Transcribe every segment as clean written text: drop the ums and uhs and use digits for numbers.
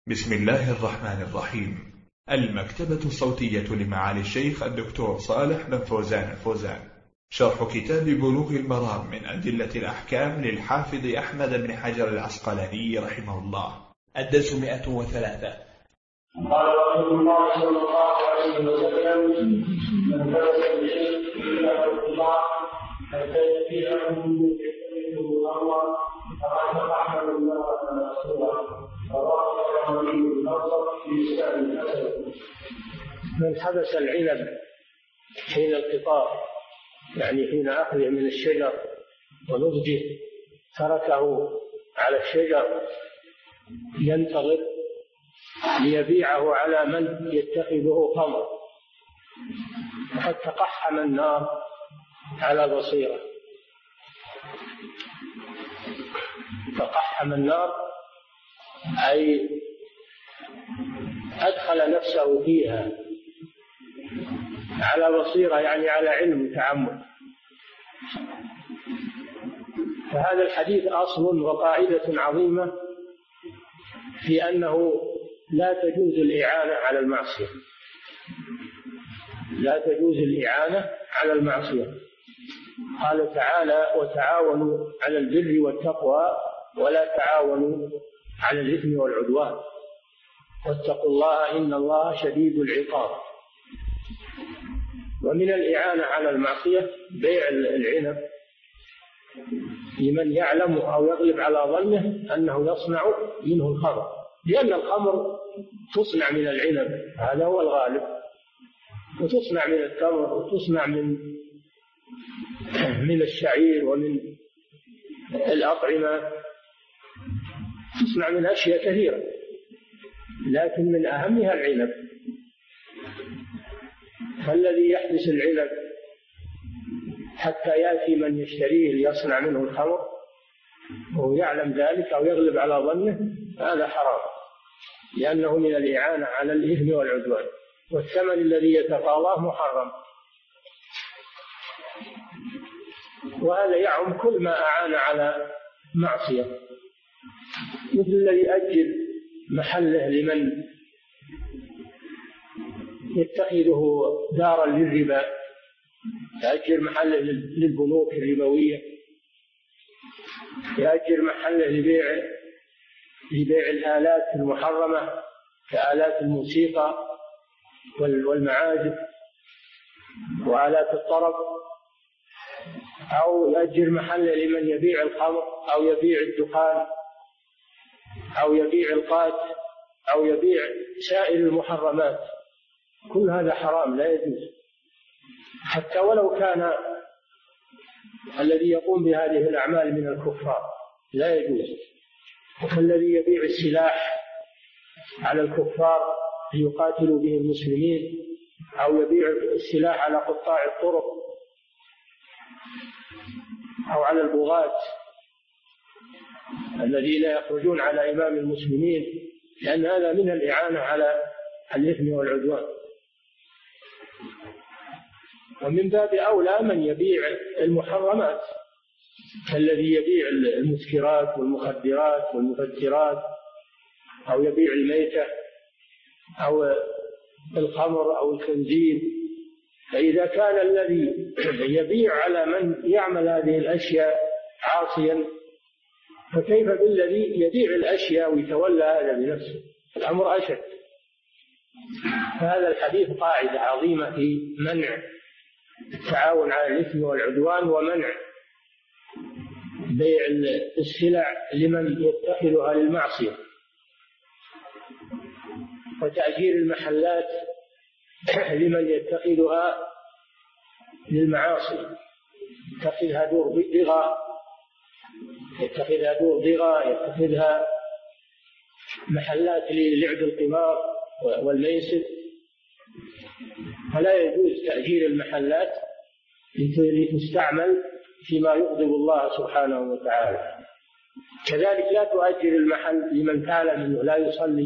بسم الله الرحمن الرحيم. المكتبة الصوتية لمعالي الشيخ الدكتور صالح بن فوزان الفوزان، شرح كتاب بلوغ المرام من أدلة الأحكام للحافظ أحمد بن حجر العسقلاني رحمه الله. الدرس 103. قال رسول الله صلى الله عليه وسلم: من درس بشيء إلا الله حتى يأتيه منه الله فقد أحمد الله ورسوله. من حبس العنب حين القطاف، يعني حين أخذه من الشجر ونضجه، تركه على الشجر ينتظر ليبيعه على من يتخذه خمر، فقد تقحم النار على بصيرة. تقحم النار أي أدخل نفسه فيها على بصيرة، يعني على علم وتعمد. فهذا الحديث أصل وقاعدة عظيمة في أنه لا تجوز الإعانة على المعصية، لا تجوز الإعانة على المعصية. قال تعالى: وتعاونوا على البر والتقوى ولا تعاونوا على الإثم والعدوان واتقوا الله إن الله شديد العقاب. ومن الإعانة على المعصية بيع العنب لمن يعلم أو يغلب على ظنه أنه يصنع منه الخمر، لأن الخمر تصنع من العنب، هذا هو الغالب، وتصنع من التمر، وتصنع من الشعير ومن الأطعمة، تصنع من أشياء كثيرة، لكن من أهمها العنب. فالذي يحبس العنب حتى يأتي من يشتريه ليصنع منه الخمر وهو يعلم ذلك أو يغلب على ظنه، هذا حرام، لأنه من الإعانة على الإثم والعدوان، والثمن الذي يتقاضاه محرم. وهذا يعم كل ما أعان على معصية، مثل الذي يأجر محله لمن يتخذه دارا للربا، يأجر محله للبنوك الربوية، يأجر محله لبيع الآلات المحرمة كآلات الموسيقى والمعازف وآلات الطرب، أو يأجر محله لمن يبيع الخمر أو يبيع الدخان أو يبيع القات أو يبيع سائر المحرمات. كل هذا حرام لا يجوز، حتى ولو كان الذي يقوم بهذه الأعمال من الكفار لا يجوز. والذي يبيع السلاح على الكفار ليقاتلوا به المسلمين، أو يبيع السلاح على قطاع الطرق أو على البغاة الذين يخرجون على إمام المسلمين، لأن هذا من الإعانة على الإثم والعدوان. ومن باب أولى من يبيع المحرمات، كالذي يبيع المسكرات والمخدرات والمفترات، أو يبيع الميتة أو الخمر أو الخنزير. فإذا كان الذي يبيع على من يعمل هذه الأشياء عاصيا، فكيف بالذي يبيع الأشياء ويتولى هذا بنفسه؟ الأمر أشد. فهذا الحديث قاعدة عظيمة في منع التعاون على الإثم والعدوان، ومنع بيع السلع لمن يتخذها للمعصية، وتأجير المحلات لمن يتخذها للمعاصي، يتخذها دور ضغى، يتخذها محلات للعب القمار والميسر. فلا يجوز تأجير المحلات لتستعمل فيما يغضب الله سبحانه وتعالى. كذلك لا تؤجر المحل لمن تعلم أنه لا يصلي،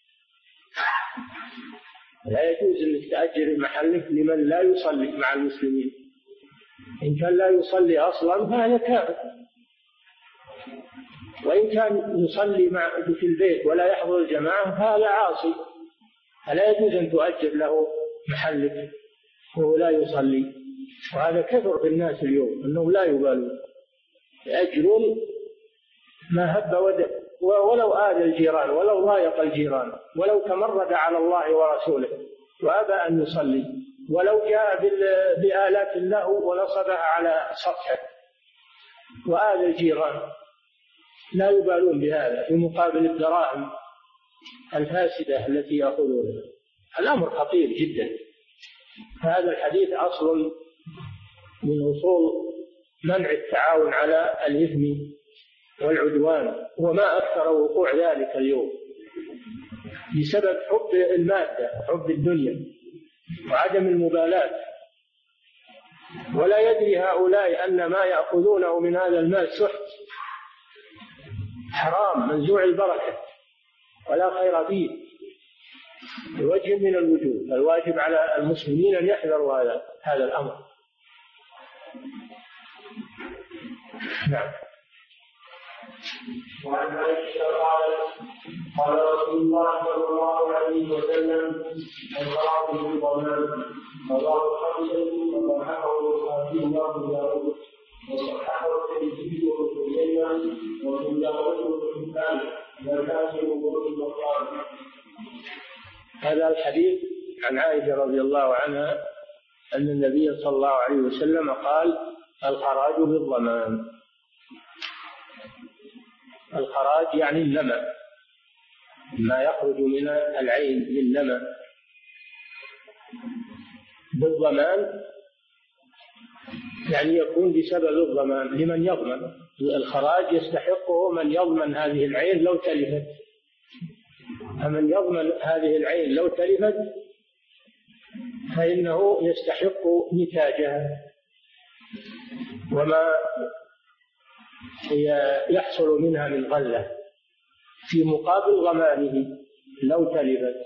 لا يجوز أنك تأجر المحل لمن لا يصلي مع المسلمين. إن كان لا يصلي أصلا فهذا كافر، وإن كان يصلي في البيت ولا يحضر الجماعة هذا عاصي، فلا يجوز أن تؤجر له محلك وهو لا يصلي. وهذا كثر بالناس اليوم أنهم لا يبالون، يأجرون ما هب ودب، ولو آذى الجيران ولو ضايق الجيران ولو تمرد على الله ورسوله وأبى أن يصلي، ولو جاء بآلات اللهو ونصبها على سطحه وآذى الجيران، لا يبالون بهذا في مقابل الدراهم الفاسدة التي يأخذونها. الأمر خطير جدا. هذا الحديث أصل من أصول منع التعاون على الإثم والعدوان، وما أكثر وقوع ذلك اليوم بسبب حب المادة، حب الدنيا، وعدم المبالاة. ولا يدري هؤلاء أن ما يأخذونه من هذا المال سحت حرام منزوع البركة ولا خير فيه بوجه من الوجوه. الواجب على المسلمين أن يحذروا هذا الأمر. نعم. وعن عائشة قال رسول الله صلى الله عليه وسلم: الخاطب بالضمان رواه حمزة وصححه البخاري وابو داود وصححه الترمذي وابن خزيمة وابن داود وابن حبان والحاكم وابن بطال. هذا الحديث عن عائشة رضي الله عنها أن النبي صلى الله عليه وسلم قال: الخراج بالضمان. الخراج يعني النمى، ما يخرج من العين من نمى بالضمان، يعني يكون بسبب الضمان لمن يضمن. الخراج يستحقه من يضمن هذه العين لو تلفت، فمن يضمن هذه العين لو تلفت فإنه يستحق نتاجها وما يحصل منها من غلة في مقابل ضمانه لو تلفت.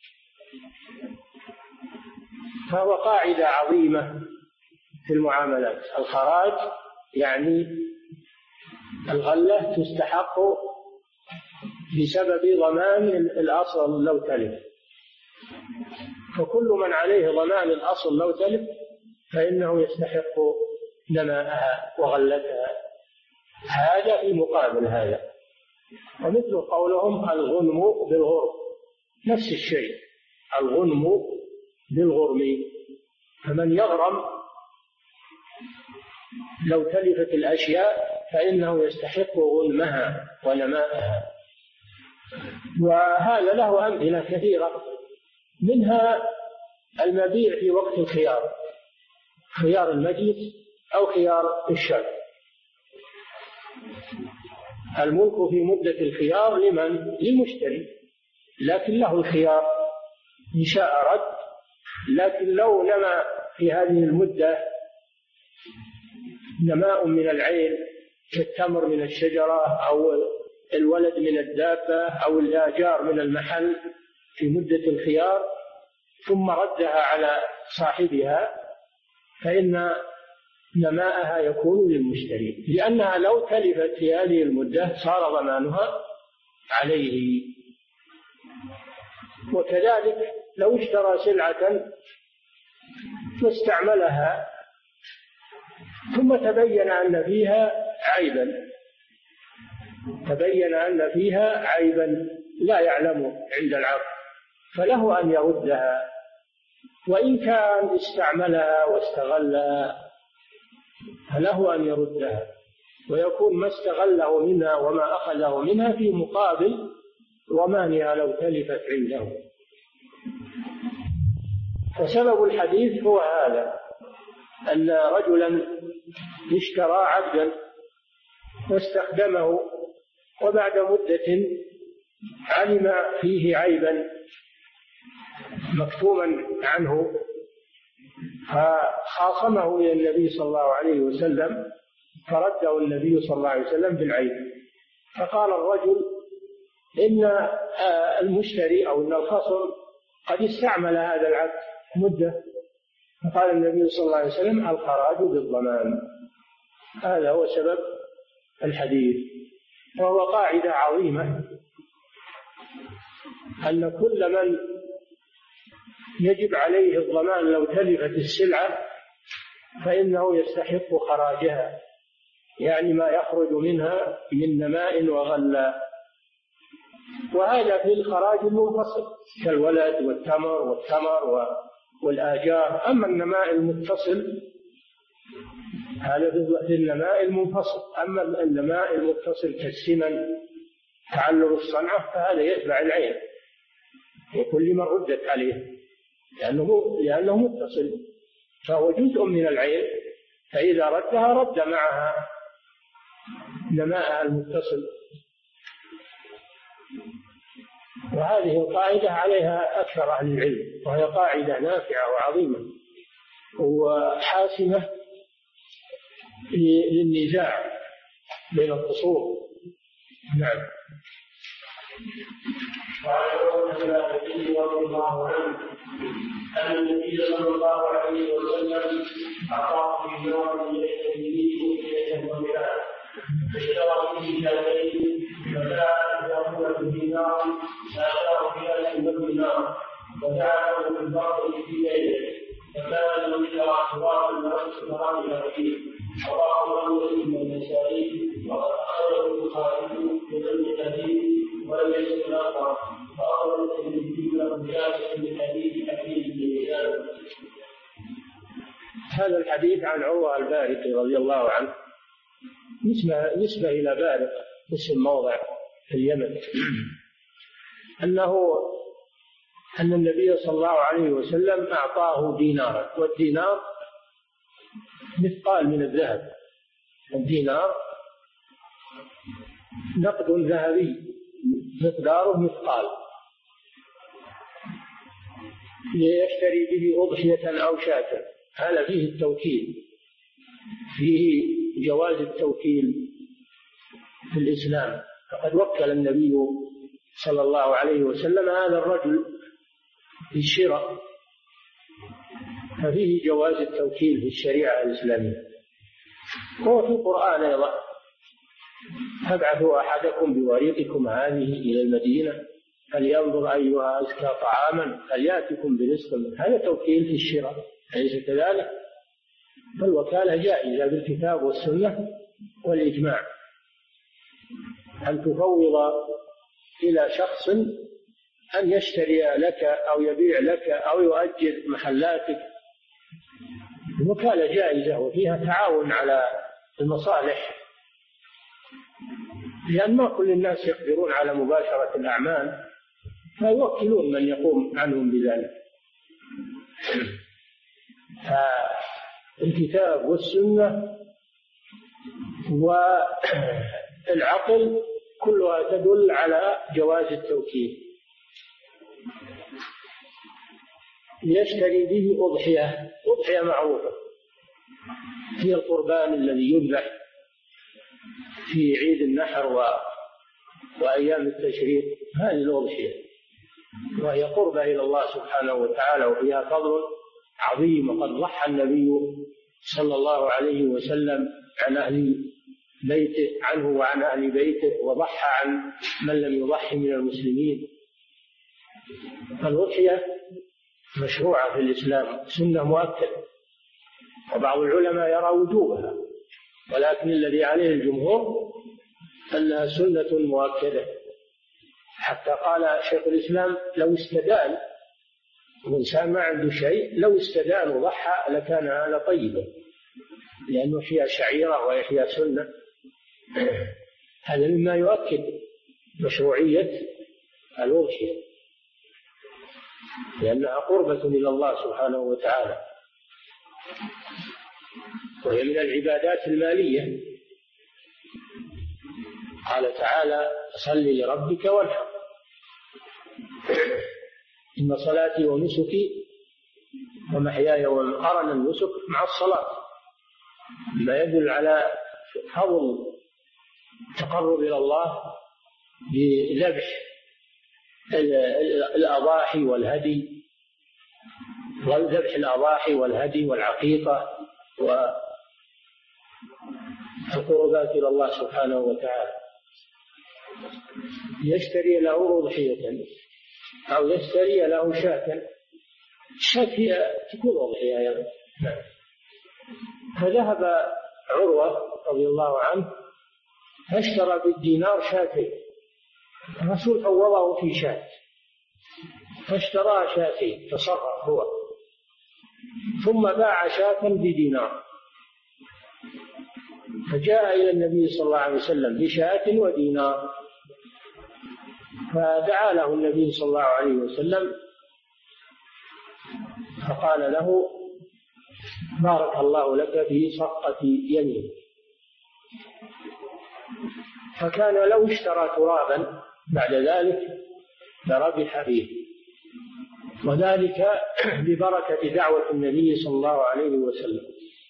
فهو قاعدة عظيمة في المعاملات. الخراج يعني الغلة تستحق بسبب ضمان الأصل لو تلف، فكل من عليه ضمان الأصل لو تلف فإنه يستحق نماءها وغلتها. هذا في مقابل هذا. ومثل قولهم: الغنم بالغرم، نفس الشيء، الغنم بالغرم. فمن يغرم لو تلفت الأشياء فإنه يستحق غنمها ونماءها. وهذا له أمثلة كثيرة، منها المبيع في وقت الخيار، خيار المجلس أو خيار الشرط. الملك في مدة الخيار لمن؟ للمشتري، لكن له الخيار إن شاء رد. لكن لو نما في هذه المدة نماء من العين كالتمر من الشجرة أو الولد من الدابة أو الآجار من المحل في مدة الخيار ثم ردها على صاحبها، فإن نماءها يكون للمشتري، لأنها لو تلفت في هذه المدة صار ضمانها عليه. وكذلك لو اشترى سلعة واستعملها ثم تبين أن فيها عيبا لا يعلمه عند العقد، فله أن يردها، وإن كان استعملها واستغلها فله أن يردها، ويكون ما استغله منها وما أخذه منها في مقابل ضمانها لو تلفت عنده. فسبب الحديث هو هذا، أن رجلا اشترى عبدا واستخدمه، وبعد مدة علم فيه عيبا مكتوما عنه، فخاصمه إلى النبي صلى الله عليه وسلم، فرده النبي صلى الله عليه وسلم بالعيب. فقال الرجل: إن المشتري أو إن الخصم قد استعمل هذا العبد مدة. فقال النبي صلى الله عليه وسلم: الخراج بالضمان. هذا هو سبب الحديث، وهو قاعدة عظيمة أن كل من يجب عليه الضمان لو تلفت السلعة فإنه يستحق خراجها، يعني ما يخرج منها من نماء وغلاء. وهذا في الخراج المنفصل كالولد والتمر والآجار. أما النماء المتصل هذا في النماء المنفصل. أما النماء المتصل كالسمن تعلم الصنعة فهذا يتبع العين وكل ما ردت عليه لأنه متصل، فهو جزء من العين، فإذا ردها رد معها نماءها المتصل. وهذه القاعدة عليها أكثر أهل العلم، وهي قاعدة نافعة وعظيمة وحاسمة للنزاع بين الخصوم. نعم. وعن النبي رضي الله عنه أن النبي صلى الله عليه وسلم أعطاه دينارا يشتري به أكلة وماء، فاشترى به شاتين، فجاء يأخذ الدينار فأتاه بأكل والدينار، فجعله في البر في ليله، فكان من اشترى حرام ونفس حرام الأخير. رواه مسلم والنسائي وقد أخرجه البخاري من الحديث ولم يسلم الآخر، فأخرج الترمذي له جامع من حديث حكيم بن هشام. هذا الحديث عن عروة البارقي رضي الله عنه، نسبة إلى بارق اسم موضع في اليمن، أن النبي صلى الله عليه وسلم أعطاه دينارا، والدينار مثقال من الذهب. الدينار نقد ذهبي مقداره مثقال، ليشتري به أضحية أو شاة. هذا فيه التوكيل، فيه جواز التوكيل في الإسلام. فقد وكل النبي صلى الله عليه وسلم هذا الرجل في الشراء، ففيه جواز التوكيل في الشريعة الإسلامية. هو في القرآن أيضا: فابعثوا أحدكم بوريقكم هذه إلى المدينة فلينظر أيها أزكى طعاما فليأتكم برزق منه. هذا توكيل في الشراء، أليس كذلك؟ فالوكالة جائزة بالكتاب والسنة والإجماع، أن تفوض إلى شخص أن يشتري لك أو يبيع لك أو يؤجر محلاتك. الوكالة جائزة وفيها تعاون على المصالح، لأن ما كل الناس يقدرون على مباشرة الأعمال، فيوكلون من يقوم عنهم بذلك. فالكتاب والسنة والعقل كلها تدل على جواز التوكيل. يشتري به أضحية معروفة، هي القربان الذي يذبح في عيد النحر وأيام التشريق. هذه الأضحية وهي قربة إلى الله سبحانه وتعالى، وفيها فضل عظيم. وقد ضحى النبي صلى الله عليه وسلم عن أهل بيته عنه وعن أهل بيته، وضحى عن من لم يضحي من المسلمين. الأضحية مشروعة في الإسلام، سنة مؤكدة، وبعض العلماء يرى وجوبها، ولكن الذي عليه الجمهور أنها سنة مؤكدة. حتى قال شيخ الإسلام: لو استدان الإنسان ما عنده شيء، لو استدان وضحى لكان هذا طيبا، لأنه فيها شعيرة وفيها سنة. هذا مما يؤكد مشروعية الأضحية، لأنها قربة إلى الله سبحانه وتعالى، وهي من العبادات المالية. قال تعالى: صل لربك وانحر، إن صلاتي ونسكي ومحياي وقرن النسك مع الصلاة، ما يدل على فضل التقرب إلى الله بذبح الأضاحي والهدي، وذبح الأضاحي والهدي والعقيقة والقربات إلى الله سبحانه وتعالى. يشتري له أضحية أو يشتري له شاة. الشاة هي تكون أضحية يعني. فذهب عروة رضي الله عنه فاشترى بالدينار شاتين، الرسول فوضه في شاة فاشترى شاتين، تصرف هو، ثم باع شاة بدينار، فجاء إلى النبي صلى الله عليه وسلم بشاة ودينار، فدعا له النبي صلى الله عليه وسلم فقال له: بارك الله لك في صفقة يمين. فكان لو اشترى ترابا بعد ذلك لربح فيه، وذلك ببركة دعوة النبي صلى الله عليه وسلم.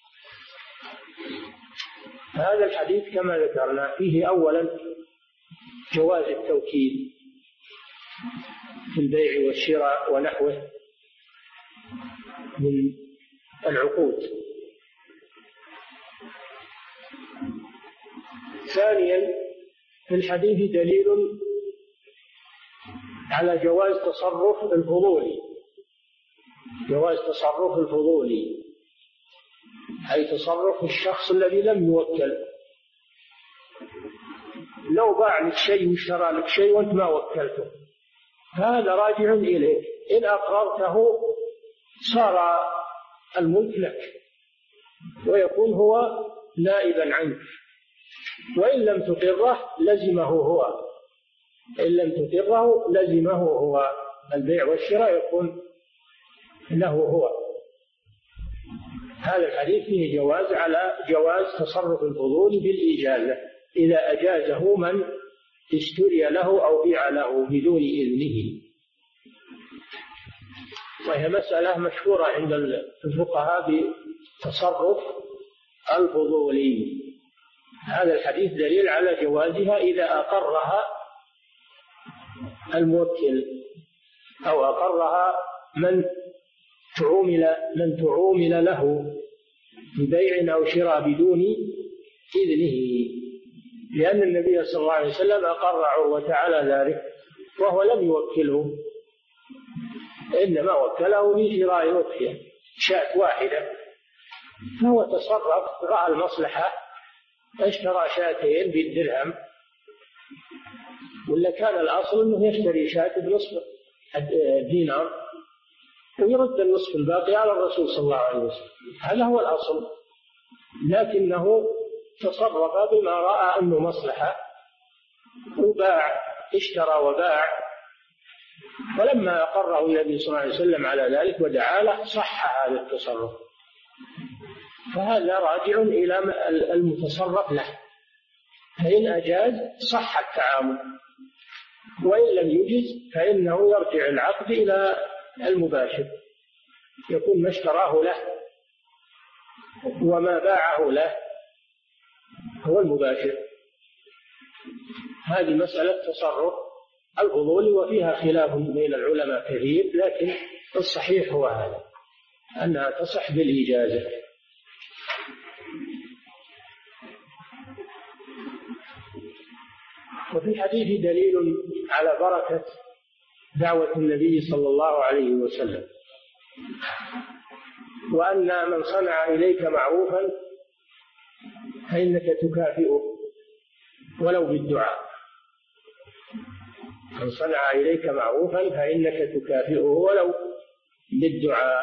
هذا الحديث كما ذكرنا فيه أولا جواز التوكيل في البيع والشراء ونحوه من العقود. ثانيا في الحديث دليل على جواز تصرف الفضولي، جواز تصرف الفضولي أي تصرف الشخص الذي لم يوكل. لو باع لك شيء واشترى لك شيء وانت ما وكلته هذا راجع إليك، إن أقررته صار الملك لك ويكون هو نائبا عنك، وإن لم تقره لزمه هو، إن لم تقره لزمه هو، البيع والشراء يكون له هو. هذا الحديث فيه جواز على جواز تصرف الفضول بالإجازة إذا أجازه من اشتري له أو بيع له بدون إذنه، وهي مسألة مشهورة عند الفقهاء بتصرف الفضولي. هذا الحديث دليل على جوازها إذا أقرها الموكل أو أقرها من تعومل له ببيع أو شراء بدون إذنه، لأن النبي صلى الله عليه وسلم أقر عروة على ذلك وهو لم يوكله، إنما وكله في شراء أضحية شاة واحدة، فهو تصرف رأى المصلحة اشترى شاتين بالدرهم، ولا كان الأصل أنه يشتري شاة بنصف الدينار ويرد النصف الباقي على الرسول صلى الله عليه وسلم، هذا هو الأصل، لكنه تصرف بما رأى أنه مصلحة وباع، اشترى وباع، ولما أقره النبي صلى الله عليه وسلم على ذلك ودعا له صح هذا التصرف، فهذا راجع إلى المتصرف له، فإن أجاز صح التعامل، وإن لم يجز فإنه يرجع العقد إلى المباشر، يكون ما اشتراه له وما باعه له هو المباشر. هذه مسألة تصرف الفضول وفيها خلاف بين العلماء كثير، لكن الصحيح هو هذا أنها تصح بالإجازة. وفي الحديث دليل على بركة دعوة النبي صلى الله عليه وسلم، وأن من صنع إليك معروفا فإنك تكافئه ولو بالدعاء، من صنع إليك معروفا فإنك تكافئه ولو بالدعاء،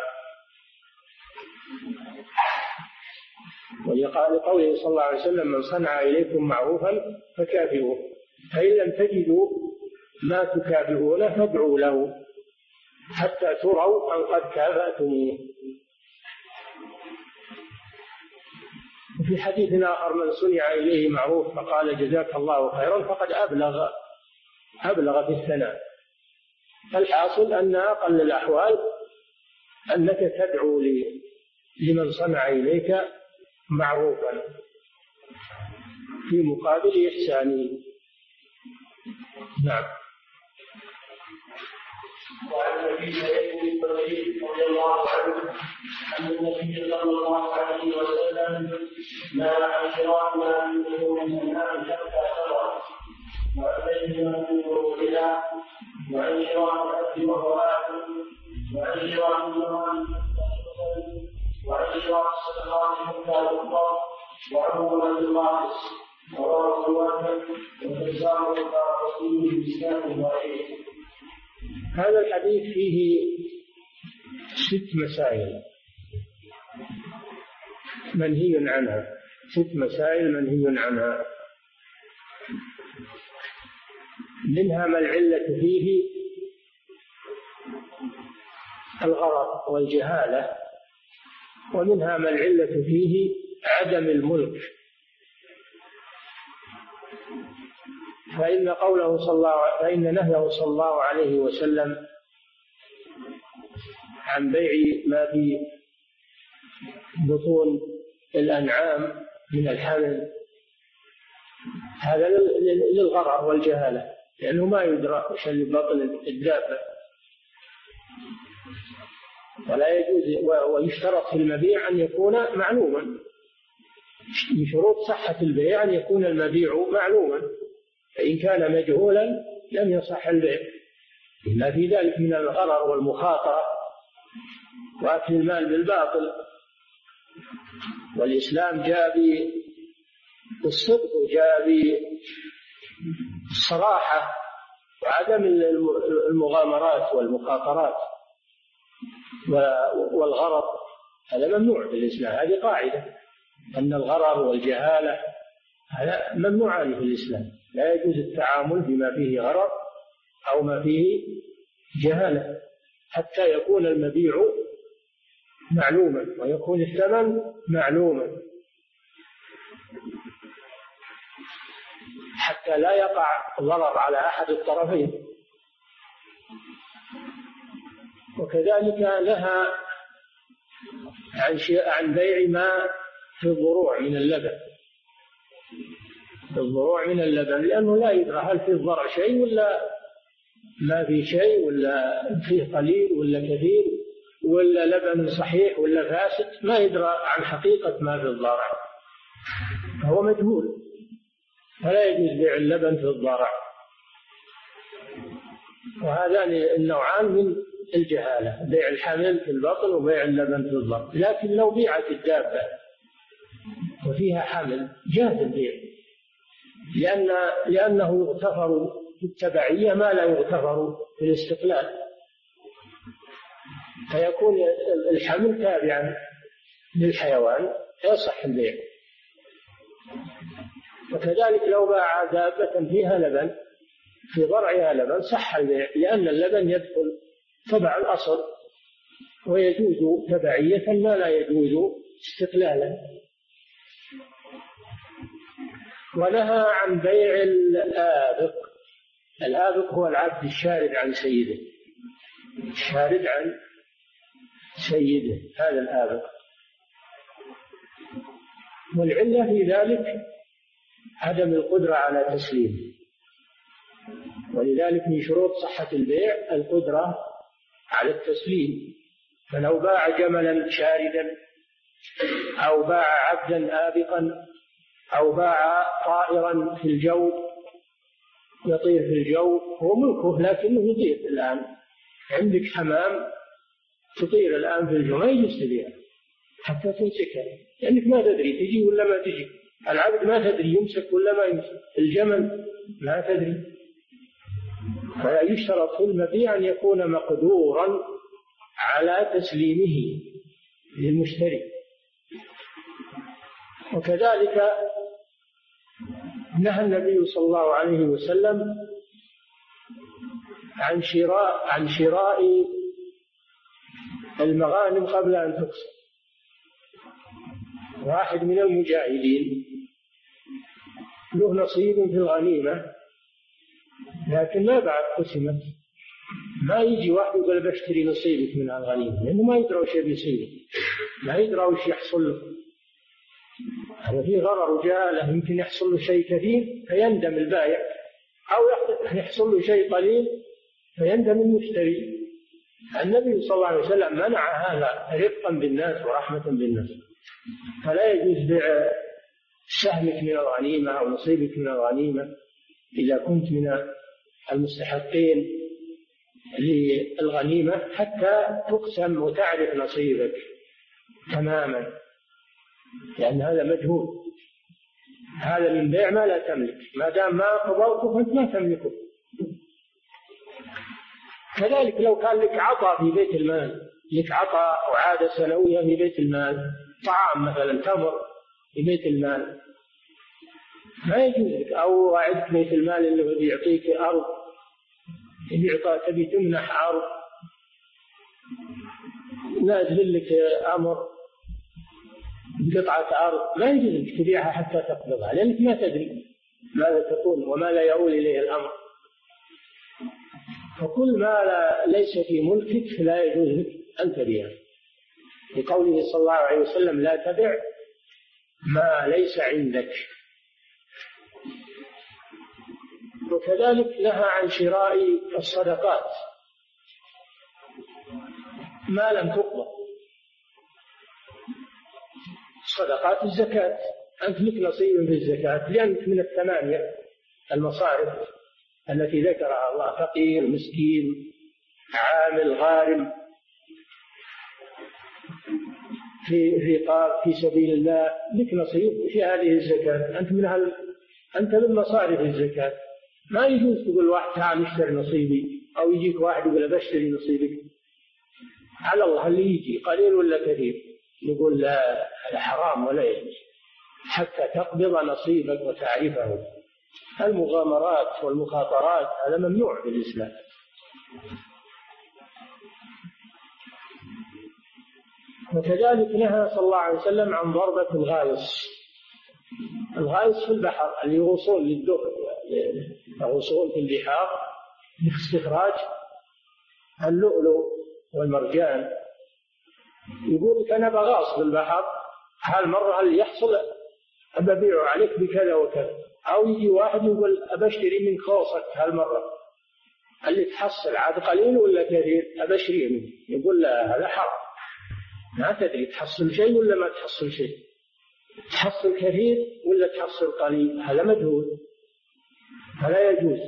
ولقال قوله صلى الله عليه وسلم: من صنع إليكم معروفا فكافئوه، فإن لم تجدوا ما تكافئونه فادعوا له حتى تروا أن قد كافأتموه. وفي حديث آخر: من صنع إليه معروف فقال جزاك الله خيرا فقد أبلغ في الثناء. الحاصل أن أقل الأحوال أنك تدعو لمن صنع إليك معروفا في مقابل إحسانه. نعم. وعن ابي سعيد الخدري رضي الله عنه ان النبي صلى الله عليه وسلم نهى عن شراء ما عنده من المال حتى شرع، وعن بينهما في ظروفها وعن شراء الأكل وهو آكل وعن شراء الجمال وعن شراء الصدقات حتى تقبض وعموما الراحس ورواه الواحد وتزار الرسول بإسناد ضعيف. هذا الحديث فيه 6 مسائل منهي عنها، 6 مسائل منهي عنها. منها ما العلة فيه الغرض والجهالة، ومنها ما العلة فيه عدم الملك. فإن نهيه صلى الله عليه وسلم عن بيع ما في بطون الأنعام من الحمل هذا للغرر والجهالة، لأنه ما يدرى ايش اللي بطن الدابة، ولا يجوز. ويشترط في المبيع أن يكون معلوما، من شروط صحة البيع أن يكون المبيع معلوما، فإن كان مجهولا لم يصح البيع. إلا في ذلك من الغرر والمخاطرة وأكل المال بالباطل. والإسلام جاء بالصدق وجاء بالصراحة وعدم المغامرات والمخاطرات والغرض، هذا ممنوع في الإسلام. هذه قاعدة أن الغرر والجهالة هذا ممنوعان في الإسلام، لا يجوز التعامل بما فيه غرر أو ما فيه جهالة حتى يكون المبيع معلوما ويكون الثمن معلوما، حتى لا يقع ضرر على أحد الطرفين. وكذلك نهى عن بيع ما في الضروع من اللبن، الضروع من اللبن، لأنه لا يدرى هل في الضرع شيء ولا ما في شيء، ولا فيه قليل ولا كثير، ولا لبن صحيح ولا فاسد، ما يدرى عن حقيقة ما في الضرع، فهو مجهول، فلا يجوز بيع اللبن في الضرع. وهذان النوعان من الجهالة، بيع الحمل في البطن وبيع اللبن في الضرع. لكن لو بيعت الدابة وفيها حمل جاز البيع، لأنه يغتفر في التبعية ما لا يغتفر في الاستقلال، فيكون الحمل تابعا للحيوان فيصح البيع. وكذلك لو باع دابة فيها لبن في ضرعها لبن صح البيع، لأن اللبن يدخل تبع الأصل ويجوز تبعية ما لا يجوز استقلالا. ونهى عن بيع الآبق. الآبق هو العبد الشارد عن سيده، الشارد عن سيده، هذا الآبق. والعلة في ذلك عدم القدرة على تسليمه، ولذلك من شروط صحة البيع القدرة على التسليم. فلو باع جملا شاردا أو باع عبدا آبقا أو باع طائرا في الجو يطير في الجو، هو ملكه لكنه يطير الآن. عندك حمام تطير الآن في الجو، ما يجوز تبيعها حتى تمسكها، لأنك ما تدري تجي ولا ما تجي. العبد ما تدري يمسك ولا ما يمسك، الجمل ما تدري. فيشترط في المبيع أن يكون مقدورا على تسليمه للمشتري. وكذلك نهى النبي صلى الله عليه وسلم عن شراء المغانم قبل أن تقسم. واحد من المجاهدين له نصيب في الغنيمة لكن ما بعد قسمت، ما يجي واحد يقول بشتري نصيبك من الغنيمة، لأنه ما يدرى وش بيصير، ما يدرى وش يحصل له. هذا فيه غرر وجهالة، يمكن يحصل له شيء كثير فيندم البائع، أو يحصل له شيء قليل فيندم المشتري. النبي صلى الله عليه وسلم منع هذا رفقا بالناس ورحمة بالناس. فلا يجوز بيع سهمك من الغنيمة أو نصيبك من الغنيمة إذا كنت من المستحقين للغنيمة حتى تقسم وتعرف نصيبك تماما، لأن هذا مجهول، هذا من بيع ما لا تملك، ما دام ما قبضته فأنت ما تملكه. كذلك لو كان لك عطاء في بيت المال، لك عطاء وعادة سنوية في بيت المال، طعام مثلا تمر في بيت المال، ما يجوز لك. أو وعدت بيت المال اللي بيعطيك أرض، تبي تمنح أرض، نازل لك أمر بقطعة أرض، ما يجوز لك تبيعها حتى تقبضها، لأنك ما تدري ماذا تكون وما لا يؤول إليه الأمر. فكل ما ليس في ملكك لا يجوز لك أن تبيعه، لقوله صلى الله عليه وسلم: لا تبع ما ليس عندك. وكذلك نهى عن شراء الصدقات ما لم تقبض، صدقات الزكاة، أنت لك نصيب في الزكاة لأنك من 8 المصارف التي ذكرها الله: فقير، مسكين، عامل، غارم، في رقاب في سبيل الله، لك نصيب في هذه الزكاة، أنت من مصارف الزكاة. ما يجوز تقول واحد تعال اشتري نصيبي، أو يجيك واحد يقول بشتري نصيبك. على الله اللي يجي قليل ولا كثير، يقول لا، هذا حرام ولا يجوز حتى تقبض نصيبك وتعرفه. المغامرات والمخاطرات هذا ممنوع في الإسلام. وكذلك نهى صلى الله عليه وسلم عن ضربة الغائص. الغائص في البحر اللي يغوصون للدخل، يغوصون في البحار لاستخراج اللؤلؤ والمرجان. يقول لك أنا بغاص في البحر، هالمرة اللي يحصل أبيعه عليك بكذا وكذا. أو يجي واحد يقول أبشتري من خوصك هالمرة، اللي تحصل عاد قليل ولا كثير، أبشتري منه. يقول لا، هذا حرام، ما تدري تحصل شيء ولا ما تحصل شيء، تحصل كثير ولا تحصل قليل، هذا مجهول، فلا يجوز.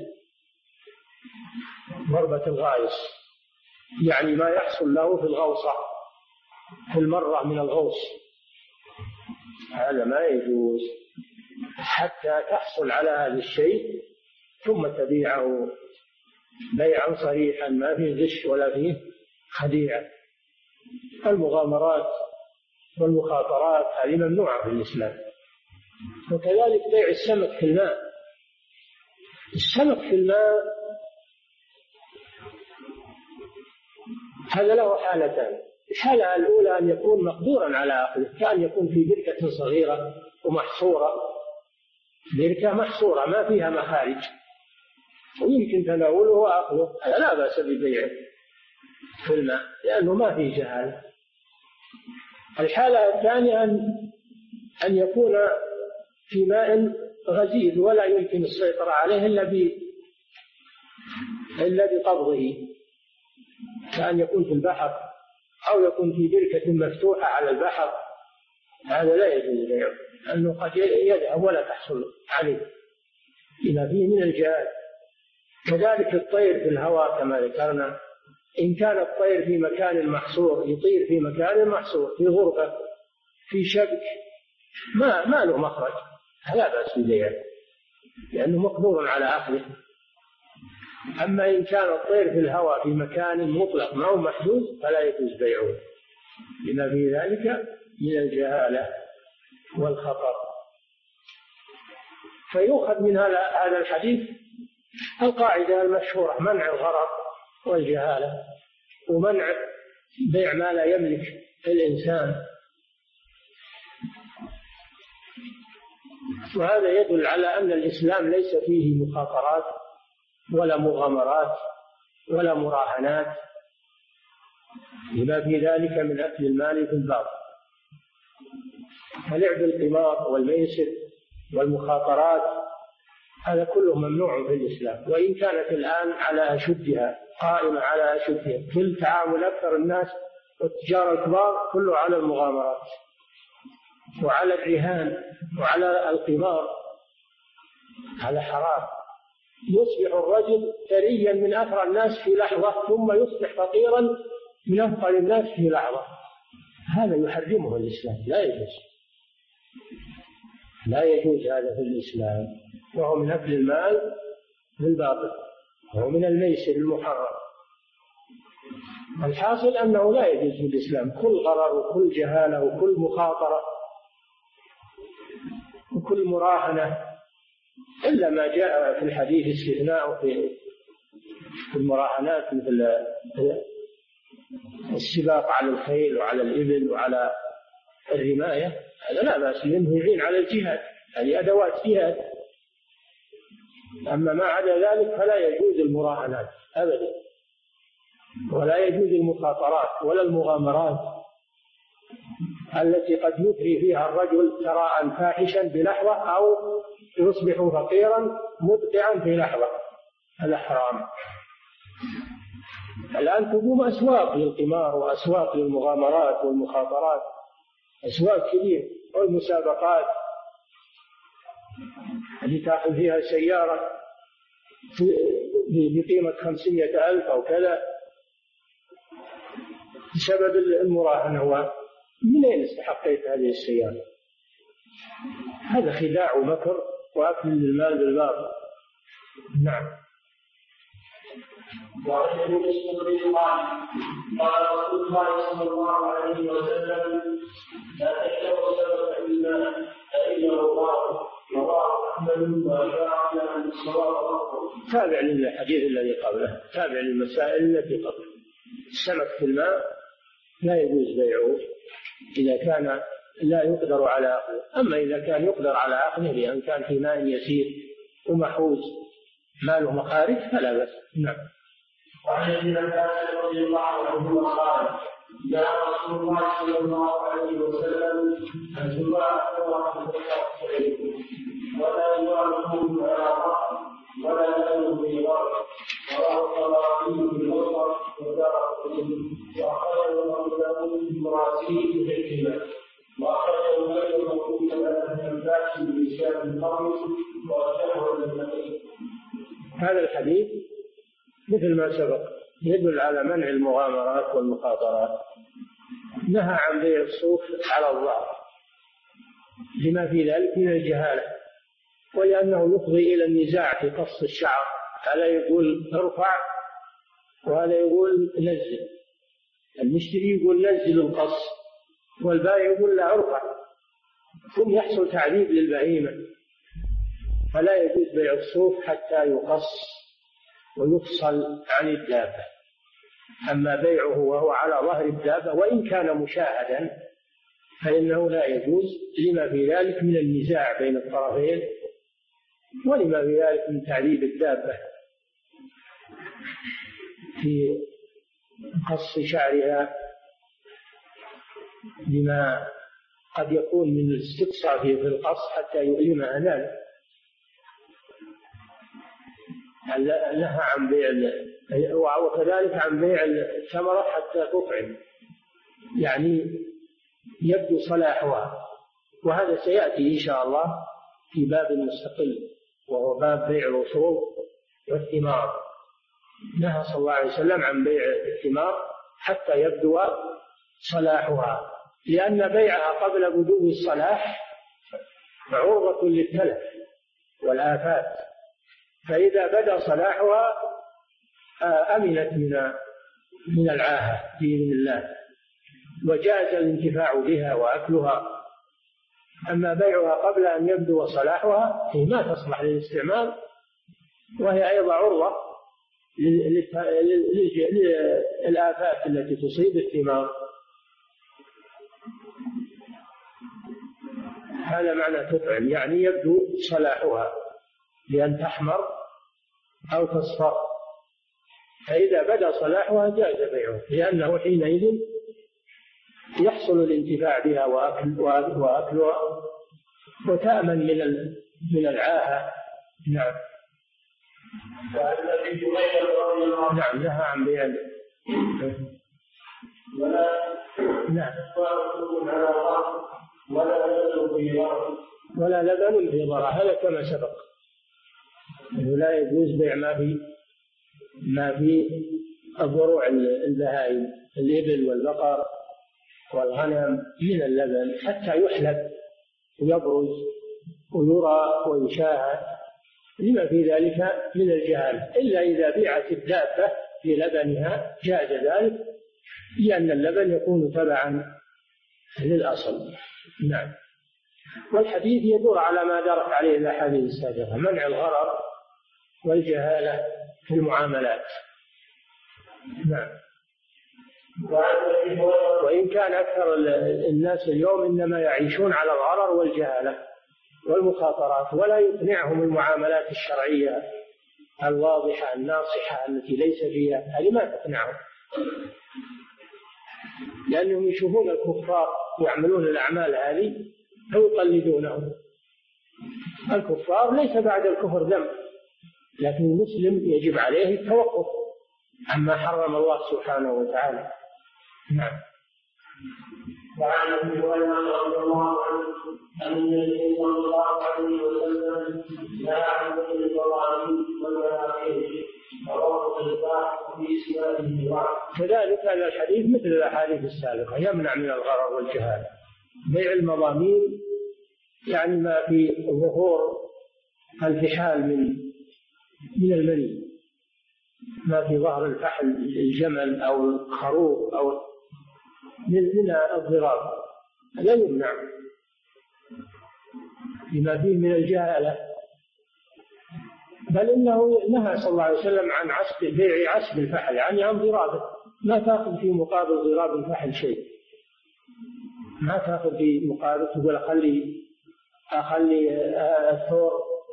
ضربة الغائص يعني ما يحصل له في الغوصة، في المرة من الغوص، هذا ما يجوز حتى تحصل على هذا الشيء ثم تبيعه بيعا صريحا ما فيه غش ولا فيه خديعة. المغامرات والمخاطرات هذه ممنوعة في الإسلام. وكذلك بيع السمك في الماء. السمك في الماء هذا له حالتان: الحالة الأولى أن يكون مقدورا على أخذه، كأن يكون في بركة صغيرة ومحصورة، بركة محصورة ما فيها مخارج ويمكن تناوله وأخذه، هذا لا بأس ببيعه في الماء لأنه ما فيه جهالة. الحالة الثانية أن يكون في ماء غزير ولا يمكن السيطرة عليه إلا بقبضه، كأن يكون في البحر أو يكون في بركة مفتوحة على البحر، هذا لا يجوز بيعه لأنه قد يذهب ولا تحصل عليه لما فيه من الجهال. كذلك الطير في الهواء كما ذكرنا، إن كان الطير في مكان محصور يطير في مكان محصور، في غرفة، في شبك، ما له مخرج، لا بأس ببيعه لأنه مقدور على أخذه. أما إن كان الطير في الهواء في مكان مطلق ما هو محدود فلا يجوز بيعه لما في ذلك من الجهالة والخطر. فيؤخذ من هذا الحديث القاعدة المشهورة: منع الغرر والجهالة، ومنع بيع ما لا يملك الإنسان. وهذا يدل على أن الإسلام ليس فيه مخاطرات ولا مغامرات ولا مراهنات لما في ذلك من أكل المال في الباطل. فلعب القمار والميسر والمخاطرات هذا كله ممنوع في الإسلام، وإن كانت الآن على أشدها، قائمة على أشدها، كل تعامل أكثر الناس والتجار الكبار كله على المغامرات وعلى الرهان وعلى القمار، هذا حرام يصبح الرجل ثريا من أثرى الناس في لحظة، ثم يصبح فقيرا من أفقر الناس في لحظة. هذا يحرمه الإسلام، لا يجوز، لا يجوز هذا في الإسلام، وهو من أكل المال بالباطل، وهو من الميسر المحرم. الحاصل أنه لا يجوز في الإسلام كل غرر وكل جهالة وكل مخاطرة وكل مراهنة، إلا ما جاء في الحديث استثناء في المراهنات، مثل السباق على الخيل وعلى الإبل وعلى الرماية، هذا لا بأس منه، يعين على الجهاد، هذه أدوات جهاد. أما ما عدا ذلك فلا يجوز المراهنات أبدا، ولا يجوز المخاطرات ولا المغامرات التي قد يثري فيها الرجل ثراء فاحشا بلحظة، أو يصبح فقيرا مدقعا في لحظة، هذا حرام. الآن تقوم أسواق للقمار وأسواق للمغامرات والمخاطرات، أسواق كبيرة، والمسابقات اللي تأخذ فيها سيارة بقيمة 500,000 أو كذا بسبب المراهنة. من أين استحقيت هذه السيارة؟ هذا خداع ومكر وأكل المال بالباطل. نعم. وعن ابن مسعود قال رسول الله صلى الله عليه وسلم: لا تشربوا سبب الماء فإنه ضار، رواه أحمد وأشار أن الصواب. تابع للحديث الذي قبله، تابع للمسائل التي قبله. السمك في الماء لا يجوز بيعه إذا كان لا يقدر على عقله، أما إذا كان يقدر على عقله لأن كان في ماء يسير ومحوز ماله مخارج فلا بأس. نعم. وعن ابن عباس رضي الله عنهما قال: جاء رسول الله صلى الله عليه وسلم أن تباع ثمرة الشيء ولا يباعكم على ظهر ولا لهم في ظهر، رواه الطبراني في الأوسط والدارقطني، وأخرجه أبو داود في المراسيل بحكمة، وأخرجه غيره من الأنباس بإسلام القوي وأشهر النبي. هذا الحديث مثل ما سبق يدل على منع المغامرات والمخاطرات، نهى عن بيع الصوف على الظهر لما في ذلك من الجهالة، ولأنه يفضي إلى النزاع في قص الشعر، هذا يقول ارفع وهذا يقول نزل، المشتري يقول نزل القص والبائع يقول لا ارفع، ثم يحصل تعذيب للبهيمة. فلا يجوز بيع الصوف حتى يقص ويفصل عن الدابة. أما بيعه وهو على ظهر الدابة وإن كان مشاهدا فإنه لا يجوز لما في ذلك من النزاع بين الطرفين، ولما في ذلك من تعذيب الدابة في قص شعرها لما قد يكون من الاستقصاء في القص حتى يؤلمها ذلك. نهى عن بيع وكذلك عن بيع الثمرة حتى تطعم، يعني يبدو صلاحها، وهذا سيأتي إن شاء الله في باب مستقل وهو باب بيع الأصول والثمار. نهى صلى الله عليه وسلم عن بيع الثمار حتى يبدو صلاحها، لأن بيعها قبل بدو الصلاح عرضة للتلف والآفات، فإذا بدا صلاحها أمنت من العاهة بإذن الله، وجاز الانتفاع بها وأكلها. أما بيعها قبل أن يبدو صلاحها هي ما تصلح للاستعمال، وهي أيضا عرضة للآفات التي تصيب الثمار. هذا معنى تطعم، يعني يبدو صلاحها بأن تحمر أو تصفر، فإذا بدا صلاحها جاز بيعه، لأنه حينئذ يحصل الانتفاع بها وأكلها وتأمن من العاهة. نعم. نعم. نهى عن بيع ولا لبن في ضرع، هذا كما سبق. أنه لا يجوز بيع ما في الضروع البهائم الإبل والبقر والغنم من اللبن حتى يحلب ويبرز ويرى ويشاهد لما في ذلك من الجهالة، إلا إذا بيعت الدابة في لبنها جاز ذلك، لأن اللبن يكون تبعا للأصل. نعم. والحديث يدور على ما دارت عليه الأحاديث السابقة، منع الغرر والجهالة في المعاملات. نعم. وإن كان أكثر الناس اليوم إنما يعيشون على الغرر والجهالة والمخاطرات، ولا يقنعهم المعاملات الشرعية الواضحة الناصحة التي ليس فيها، هذه ما تقنعهم، لأنهم يشوفون الكفار يعملون الأعمال هذه فيقلدونهم. الكفار ليس بعد الكفر ذنب، لكن المسلم يجب عليه التوقف عما حرم الله سبحانه وتعالى. نعم. وعن ابي هريره رضي الله عنه ان النبي صلى الله عليه وسلم نهى عن بيع الضرائب والمناقير رواه الباحث في اسناده واحد. كذلك هذا الحديث مثل الاحاديث السابقه يمنع من الغرر والجهاله. بيع المضامين يعني ما في ظهور الفحال من المني، ما في ظهر الفحل الجمل او الخروف او من الضراب، لا يمنع لما فيه من الجهالة. بل إنه نهى صلى الله عليه وسلم عن بيع عسب الفحل، يعني عن ضرابه، ما تأخذ في مقابل ضراب الفحل شيء، ما تأخذ في مقابل تقول أخلي الثور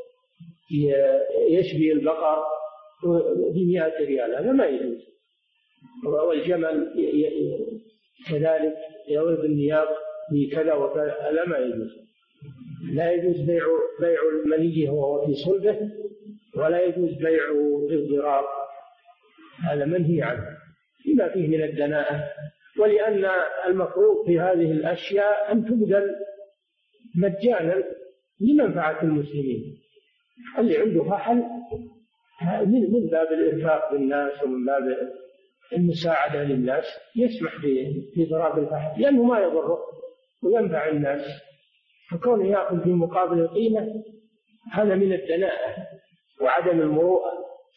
يشبه البقر ب100 ريال، هذا ما يجوز. والجمل كذلك يضرب النياق بكذا وكذا، هذا ما يجوز. لا يجوز بيع المني وهو في صلبه، ولا يجوز بيعه بالضرار، هذا منهي عنه لما فيه من الدناءة. ولأن المفروض في هذه الأشياء أن تبذل مجانا لمنفعة المسلمين. اللي عنده فحل من باب الإنفاق بالناس ومن باب المساعدة للناس يسمح بضراب الفحل، لأنه ما يضره وينفع الناس، فكونه يأخذ في مقابل القيمة هذا من الدناءة وعدم المروءة.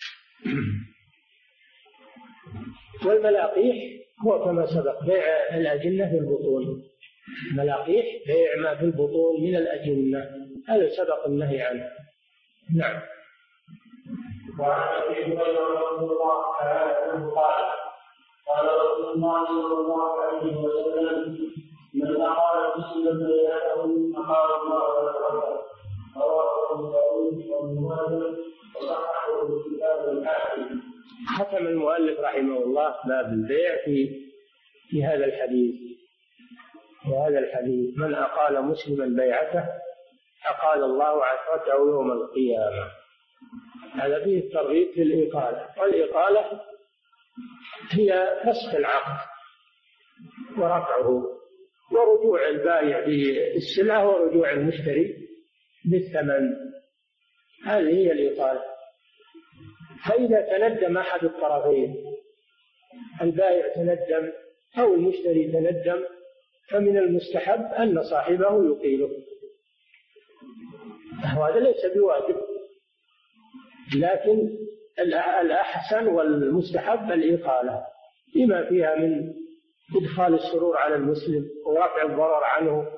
والملاقيح هو كما سبق بيع الأجنة في البطون، ملاقيح بيع ما في البطون من الأجنة، هذا سبق النهي عنه. نعم. وعن ابي هريره رضي الله عنه قال قال رسول الله صلى الله عليه وسلم من اقال مسلما بيعته اقال الله له. رواه ابو داود وابن ماجه وصححه الكتاب الحاكم. ختم المؤلف رحمه الله باب البيع في هذا الحديث. وهذا الحديث من أقال مسلما بيعته أقال الله عثرته يوم القيامة. هذا فيه الترغيب في الإقالة، والإقالة هي فسخ العقد ورفعه ورجوع البائع بالسلعة ورجوع المشتري بالثمن، هذه هي الإقالة. فإذا تندم أحد الطرفين، البائع تندم أو المشتري تندم، فمن المستحب أن صاحبه يقيله، وهذا ليس بواجب، لكن الأحسن والمستحب الإقالة لما فيها من إدخال السرور على المسلم ورفع الضرر عنه.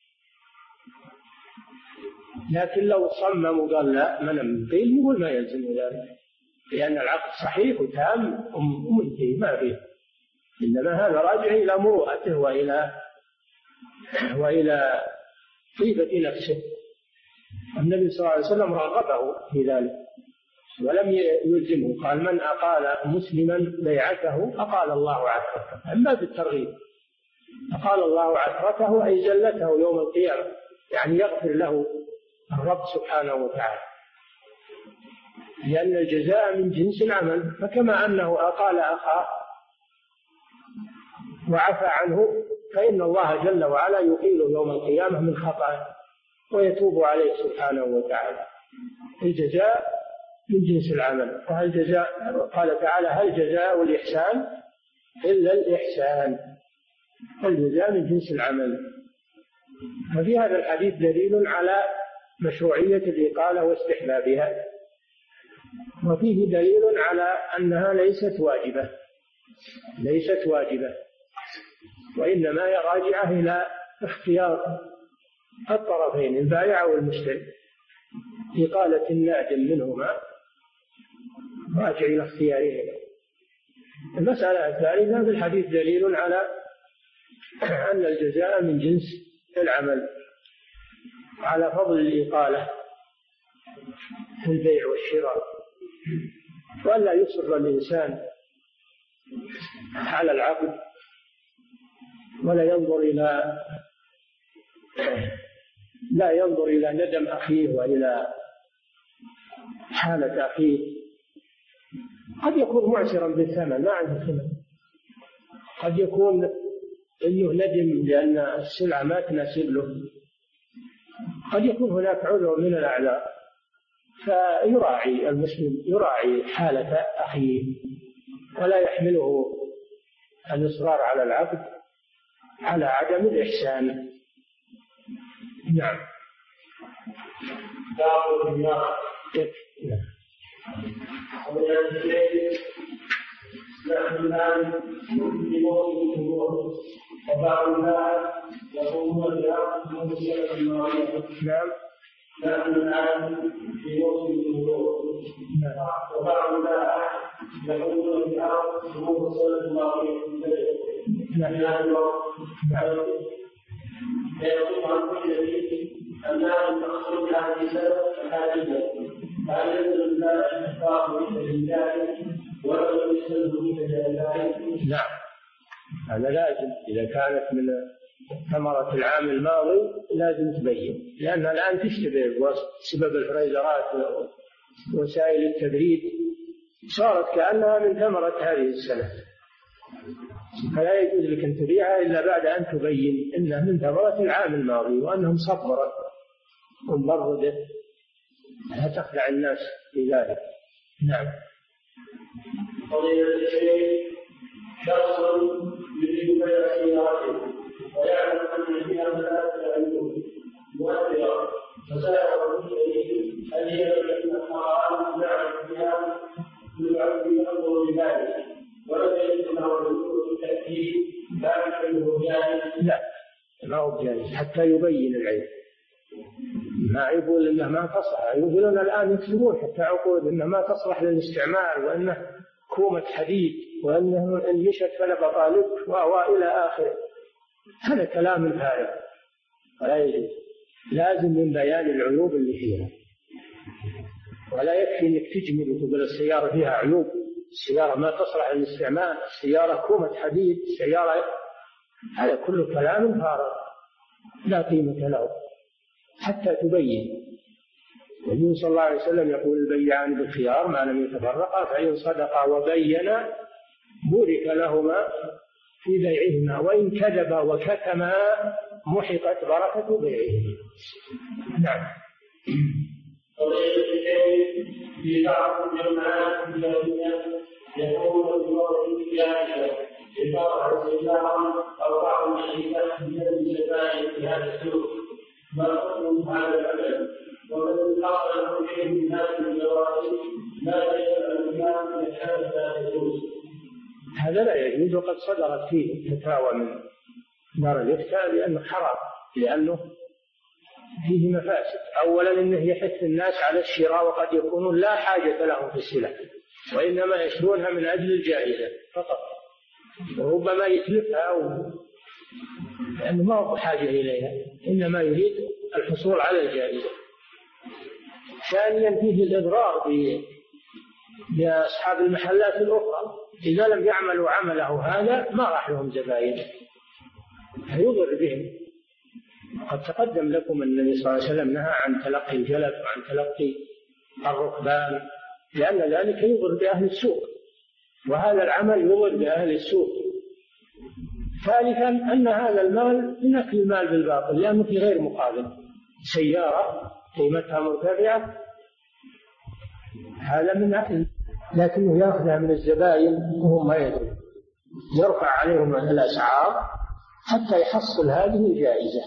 لكن لو صمم وقال لا من قيل يقول ما يلزم ذلك، لأن العقد صحيح وتام ومنتهي ما فيه، إنما هذا راجع إلى مروءته وإلى طيبة نفسه. النبي صلى الله عليه وسلم رغبه في ذلك ولم يلزمه، قال من أقال مسلما بيعته أقال الله عثرته، أما بالترغيب أقال الله عثرته أي زلته يوم القيامة، يعني يغفر له الرب سبحانه وتعالى، لأن الجزاء من جنس العمل. فكما أنه أقال أخاه وعفى عنه، فإن الله جل وعلا يقيله يوم القيامة من خطأه ويتوب عليه سبحانه وتعالى. الجزاء من جنس العمل. قال تعالى هل جزاء الإحسان إلا الإحسان، الجزاء من جنس العمل. ففي هذا الحديث دليل على مشروعية الإقالة واستحبابها، وفيه دليل على أنها ليست واجبة، وإنما هي راجعة إلى اختيار الطرفين البائع والمشتري. إقالة النادم منهما راجع إلى اختيارهما. المسألة الثالثة في الحديث دليل على أن الجزاء من جنس العمل، على فضل الإقالة في البيع والشراء، وألا يصر الإنسان على العقد ولا ينظر إلى ندم أخيه وإلى حالة أخيه. قد يكون معسرا بالثمن، ما عنده ثمن، قد يكون إنه ندم لأن السلعة ما تناسب له، قد يكون هناك عذر من الأعذار، فيراعي المسلم حالة أخيه ولا يحمله الإصرار على العقد على عدم الإحسان. نعم. وبعض الناس يقومون بأخذ موسيقى المعروفة. نعم. نحن الآن في موسم الوضوء. وبعض الناس يقومون بأخذ موسيقى المعروفة. فيقوم عن كل شيء أنها تخرج هذه السبب الحادثة، فهل يجوز ذلك الإخبار بالله ولا يستلزم ذلك؟ نعم، هذا لازم. إذا كانت من ثمرة العام الماضي لازم تبين، لأنها الآن تشتبه بسبب الفريزرات ووسائل التبريد، صارت كأنها من ثمرة هذه السنة، فلا يجوز لك أن تبيعها إلا بعد أن تبين إنها من ثمرة العام الماضي وأنهم صبرت ومبردت، لا تخدع الناس بذلك. نعم. قضية الشيء شخص يريد بيع سيارته ويعلم أن فيها ثلاثة عيوب مؤثرة، فسأله المشتري هل هي من الحرام نعم فيها يعد ينظر بذلك ولم يجد له الوجود التأكيد لا يحله جائز؟ لا، ما هو جائز حتى يبين العيب. ما يقول إنه ما تصلح، يقولون الآن يكتبون حتى عقود إنه ما تصلح للاستعمال، وإنه كومة حديد، وأنه إن مشت فلا بطالب وإلى آخره. هذا كلام فارغ ولا يجوز. لازم من بيان العيوب اللي فيها، ولا يكفي إنك تجمل وتقول السيارة فيها عيوب، السيارة ما تصلح للاستعمال، السيارة كومة حديد، السيارة، هذا كله كلام فارغ لا قيمة له حتى تبين. النبي صلى الله عليه وسلم يقول البيعان بالخيار ما لم يتفرقا، فإن صدقا وبينا بورك لهما في بيعهما، وإن كذبا وكتما محقت بركة بيعهما. نعم. في بعض الجماعات الإسلامية يقول بوضع الجاهلة لفرع السيارة أو بعض الشركات من الزبائن في هذا السوق، ما حكم هذا العمل؟ ومن حصل فيه من هذه الجوائز لا يجب الإمام من هذا يجوز؟ هذا لا يجوز، وقد صدرت فيه فتاوى من دار الإفتاء لأنه حرام، لأنه فيه مفاسد. أولا إنه يحث الناس على الشراء، وقد يكونون لا حاجة لهم في السلع وإنما يشرونها من أجل الجائزة فقط، وربما يتلفها لأنه ما هو بحاجة إليها، إنما يريد الحصول على الجائزة. ثانيا فيه الإضرار بأصحاب المحلات الأخرى، إذا لم يعملوا عمله هذا ما راح لهم زبائن، فيضر بهم. قد تقدم لكم أن النبي صلى الله عليه وسلم نهى عن تلقي الجلب وعن تلقي الركبان، لأن ذلك يضر بأهل السوق، وهذا العمل يضر بأهل السوق. ثالثا أن هذا المال من أكل المال بالباطل، لأنه في غير مقابل. سيارة قيمتها مرتفعة هذا من أكل، لكنه يأخذها من الزبائن وهم ما يدرون، يرفع عليهم الأسعار حتى يحصل هذه الجائزة.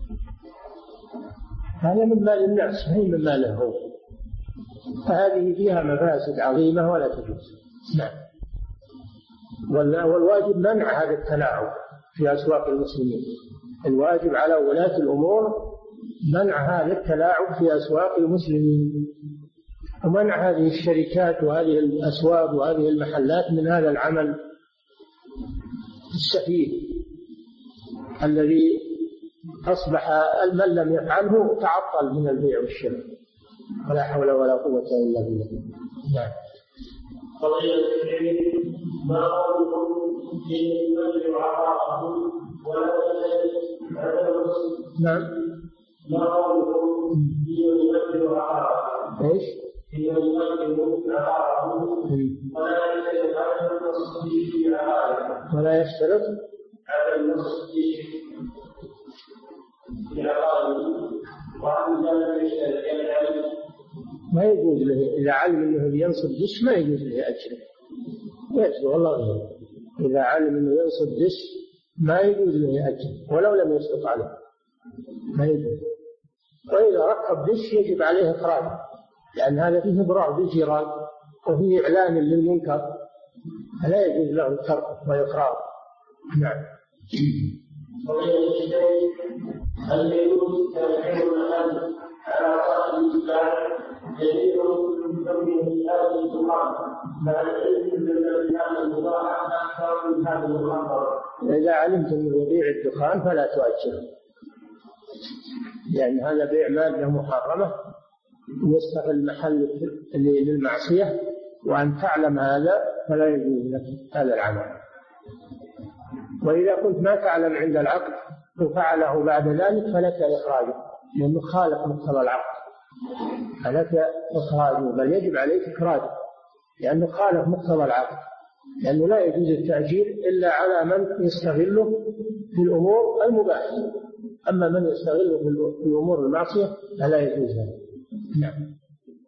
هذا من مال الناس، هي من ماله هو، فهذه فيها مفاسد عظيمة ولا تجوز. نعم. والواجب منع هذا التلاعب في أسواق المسلمين، الواجب على ولاة الأمور منع هذا التلاعب في أسواق المسلمين، ومنع هذه الشركات وهذه الأسواق وهذه المحلات من هذا العمل السفيه الذي أصبح من لم يفعله تعطل من البيع والشراء، ولا حول ولا قوة إلا بالله. نعم. ما قولكم في المسجد عطاءه ولا نعم. ما قولكم في المسجد عطاءه ايش؟ في المسجد عطاءه ولا يشترط على التصديق في عقائده، ولا يشترط على التصديق في عقائده، وعن ذلك يشترط ما يجوز له إذا علم أنه بينصب دش، ما يجوز له أجره، يجوز والله غيره. إذا علم أنه ينصب دش ما يجوز له أجره ولو لم يسقط عليه، ما يجوز. وإذا ركب دش يجب عليه إخراجه، لأن هذا فيه إضرار بالجيران وفيه إعلان للمنكر، فلا يجوز له الترك وإقراره. نعم. هل يجوز تأخير المحل على صاحب الدكان يزيد من كونه هذه الدخان مع العلم بالذي كان المباح أكثر من هذه المخاطرة؟ إذا علمت أنه يبيع الدخان فلا تؤجره، لأن هذا بيع مادة محرمة يستغل محل للمعصية، وأن تعلم هذا فلا يجوز لك هذا العمل. وإذا كنت ما تعلم عند العقد وفعله بعد ذلك فلك إخراجه، لأنه خالف مقتضى العقد، فلك إخراجه، بل يجب عليك إخراجه لأنه خالف مقتضى العقد، لأنه لا يجوز التأجير إلا على من يستغله في الأمور المباحة، أما من يستغله في الأمور المعصية فلا يجوز هذا. نعم.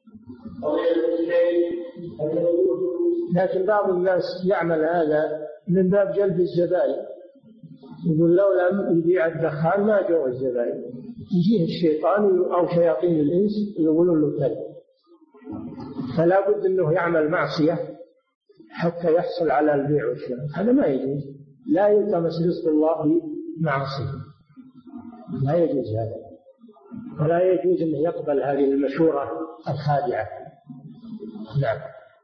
لكن بعض الناس يعمل هذا من باب جلب الزبائن، يقول لو لم يبيع الدخان ما جاء الزبائن، يجيه الشيطان أو شياطين الإنس يقولون له كذا، فلا بد أنه يعمل معصية حتى يحصل على البيع والشراء، هذا ما يجوز. لا يلتمس رزق الله بمعصية، لا يجوز هذا، ولا يجوز أن يقبل هذه المشورة الخادعة. نعم.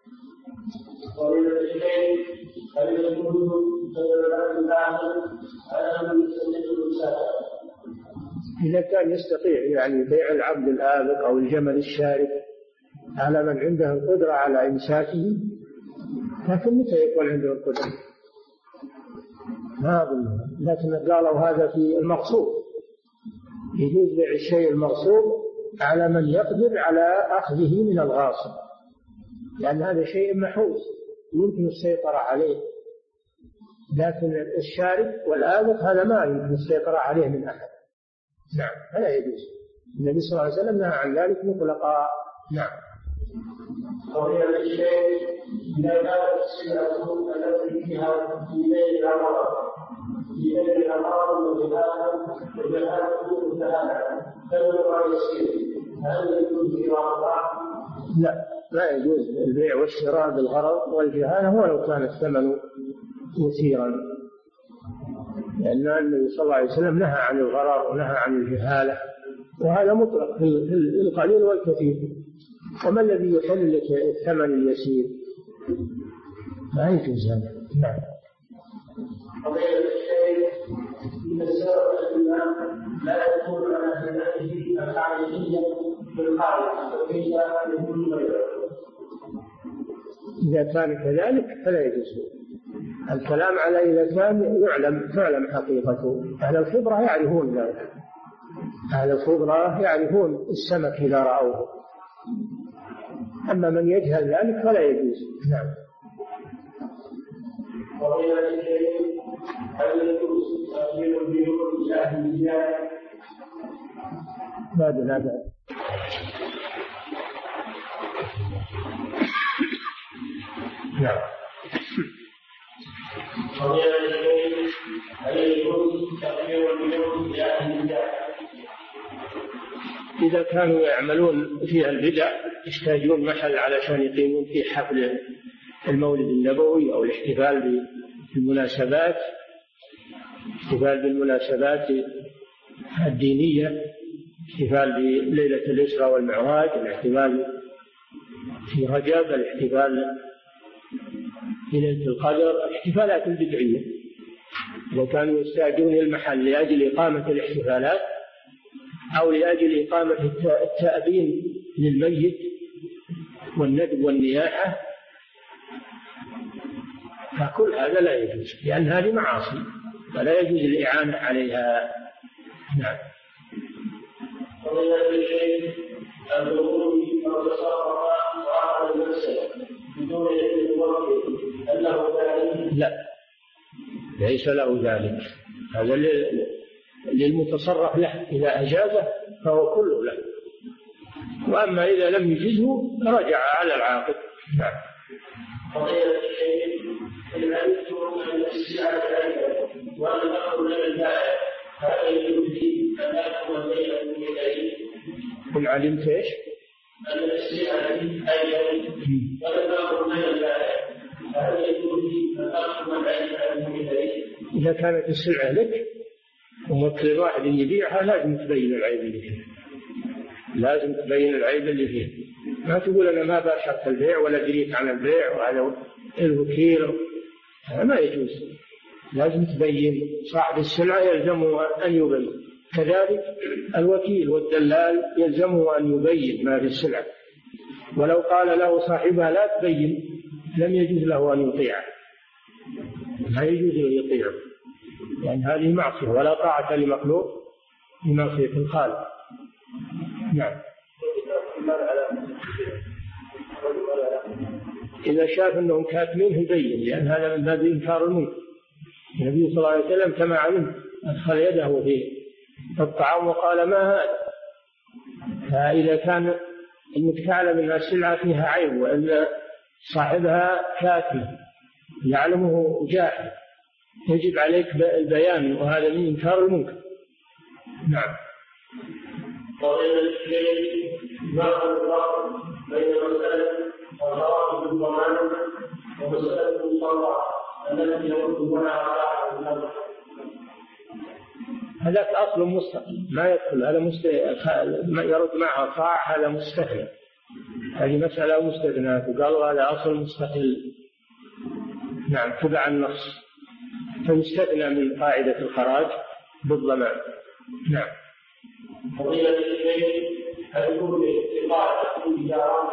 إذا كان يستطيع يعني بيع العبد الآبق أو الجمل الشارد على من عنده القدرة على إمساكه، لكن متى يكون عنده القدرة؟ ما أظن، لكن قالوا هذا في المغصوب، يجوز بيع الشيء المغصوب على من يقدر على أخذه من الغاصب، لأن هذا شيء محوز يمكن السيطرة عليه، لكن الشارد والآبق هذا ما يمكن السيطرة عليه من أحد. نعم، فلا يجوز. النبي صلى الله عليه وسلم نهى عن ذلك مطلقا. نعم. وهي الشيء إذا كانت السلعة التي فيها في بيت الأمراض وجهاته متهالة فلما يصير هل يجوز إراقها؟ لا يجوز البيع والشراء بالغرض والجهالة ولو كان الثمن يسيرا، لأن النبي صلى الله عليه وسلم نهى عن الغرر ونهى عن الجهالة، وهذا مطلق في القليل والكثير. وما الذي يحل لك الثمن اليسير؟ ما يجوز هذا. نعم. وغير الشيء إذا سرق الإمام لا يكون على سنته الحقيقية بالخارج وكيف يكون غيره؟ إذا كان كذلك فلا يجوز. الكلام على إذا كان تعلم حقيقته. أهل الخبرة يعرفون ذلك، أهل الخبرة يعرفون السمك إذا رأوه، أما من يجهل ذلك فلا يجوز. نعم. وغير الشيء هل يجوز تأخير البيوت لأهل الزيادة؟ بعد هذا نعم. إذا كانوا يعملون فيها البدع يحتاجون محل علشان يقيمون فيه حفل المولد النبوي أو الاحتفال بالمناسبات، احتفال بالمناسبات الدينية، احتفال بليلة الإسراء والمعراج، الاحتفال في رجب، الاحتفال بليلة القدر، الاحتفالات البدعية. إذا كانوا يستأجرون المحل لأجل إقامة الاحتفالات أو لأجل إقامة التأبين للميت والندب والنياحة فكل هذا لا يجوز، لأن هذه معاصي ولا يجوز الإعانة عليها. نعم. لا، ليس له ذلك، هذا للمتصرف له، إذا أجازه فهو كله له، وأما إذا لم يجزه رجع على العاقل. نعم. فضيلة الشيخ إن علمتم أن السلعة أيضا وأن الأمر من البائع هذا يجوز لي أن أكون بين المثلين. قل علمت إيش؟ أن السلعة أيضا وأن الأمر من البائع هذا يجوز لي أن أكون بين المثلين. إذا كانت السلعة لك ومثل واحد يبيعها لازم تبين العيب اللي فيه، لازم تبين العيب اللي فيه، ما تقول أنا ما باشرت البيع ولا دريت عن البيع وهذا الوكيل، هذا ما يجوز. لازم تبين، صاحب السلعة يلزمه أن يبين، كذلك الوكيل والدلال يلزمه أن يبين ما في السلعة، ولو قال له صاحبها لا تبين لم يجوز له أن يطيعه، ما يجوز أن يطيعه، يعني هذه معصية ولا طاعة لمخلوق بمعصية الخالق. نعم. إذا شاف أنهم كاتمين يبين، لأن هذا من باب إنكار المنكر. النبي صلى الله عليه وسلم كما علم أدخل يده في الطعام وقال ما هذا. فإذا كان إنك تعلم أن السلعة فيها عيب وأن صاحبها كاتم يعلمه جاهل يجب عليك البيان، وهذا من إنكار المنكر. نعم. وغير الشيء ما هو الفرق بين مسألة الخراج بالضمان ومسألة الصلاة التي يرد معها صاحب النظر؟ هذاك أصل مستقل ما يدخل، هذا ما يرد معها صاع، هذا مستثنى، هذه مسألة مستثنى وقالوا هذا أصل مستقل. نعم، تبع النص فيستثنى من قاعدة الخراج بالضمان. نعم. فضيلة الشيخ هل يكون إقالة الإجارة؟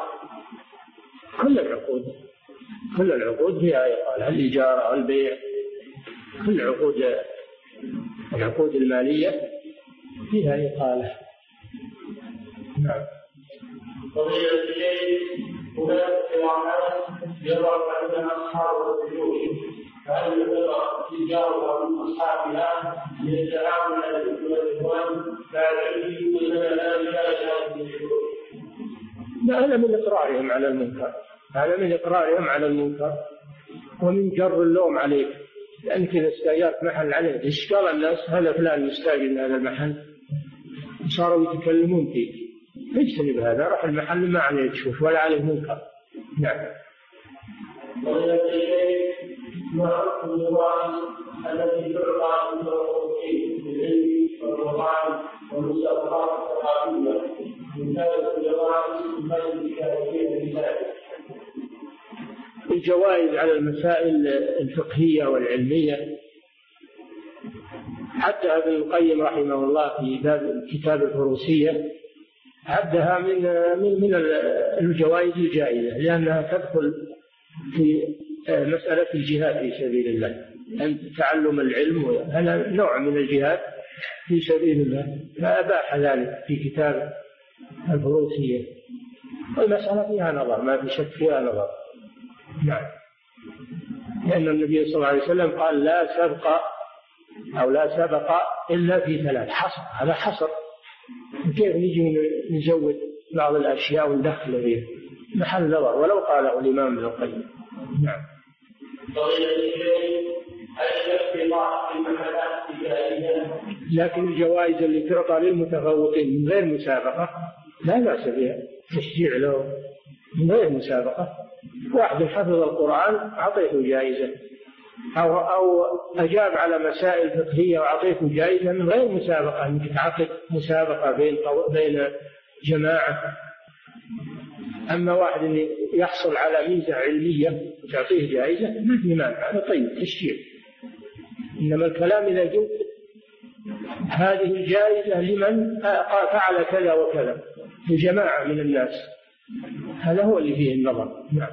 كل العقود فيها إقالة، الإجارة والبيع، كل العقود المالية فيها إقالة. نعم. فضيلة الشيخ هناك قراءات يضع عندنا أصحاب البيوت، هل يعتبر الإجارة من أصحابها للتعاون على الإخوان بعد علم أننا لا نجاز هذه البيوت؟ لا، هذا من إقرارهم على المنكر، هذا من إقرارهم على المنكر ومن جر اللوم عليك، لأنك إذا استأجرت محل عليه إيش قال الناس هذا فلان مستأجر من هذا المحل، صاروا يتكلمون فيك، اجتنب هذا، روح المحل ما عليه تشوف ولا عليه منكر. نعم. وإذا الشيء ما حكم الوعي التي تعطى من التوحيد بالعلم والقرآن والمسابقات الثقافية من ذلك الجوائز المجلس الكافية؟ الجوائز على المسائل الفقهية والعلمية عدها ابن القيم رحمه الله في باب كتاب الفروسية، عدها من الجوائز الجائزة، لأنها تدخل في مسألة الجهاد في سبيل الله، أن تعلم العلم هذا نوع من الجهاد في سبيل الله، فأباح ذلك في كتاب الفروسية، والمسألة فيها نظر، ما في شك فيها نظر. نعم. لأن النبي صلى الله عليه وسلم قال لا سبق إلا في ثلاث، حصر، هذا حصر، كيف نجي نزود بعض الأشياء وندخل فيها محل نظر ولو قاله الإمام ابن القيم. نعم. لكن الجوائز اللي تعطى للمتفوقين من غير مسابقة لا بأس بها، تشجيع له من غير مسابقة. واحد حفظ القرآن أعطيته جائزة، أو أجاب على مسائل فقهية وأعطيته جائزة من غير مسابقة، أنك تعقد مسابقة بين جماعة. أما واحد يحصل على ميزة علمية وتعطيه جائزة ما في مانع، هذا طيب تشجيع. إنما الكلام إذا جئت هذه الجائزة لمن فعل كذا وكذا لجماعة من الناس، هذا هو اللي فيه النظر. نعم.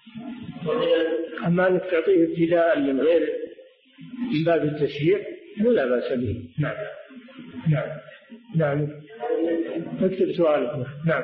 أما أنك تعطيه ابتداء من غير من باب التشجيع لا بأس به. نعم. نعم. نعم. اكتب سؤالك. نعم.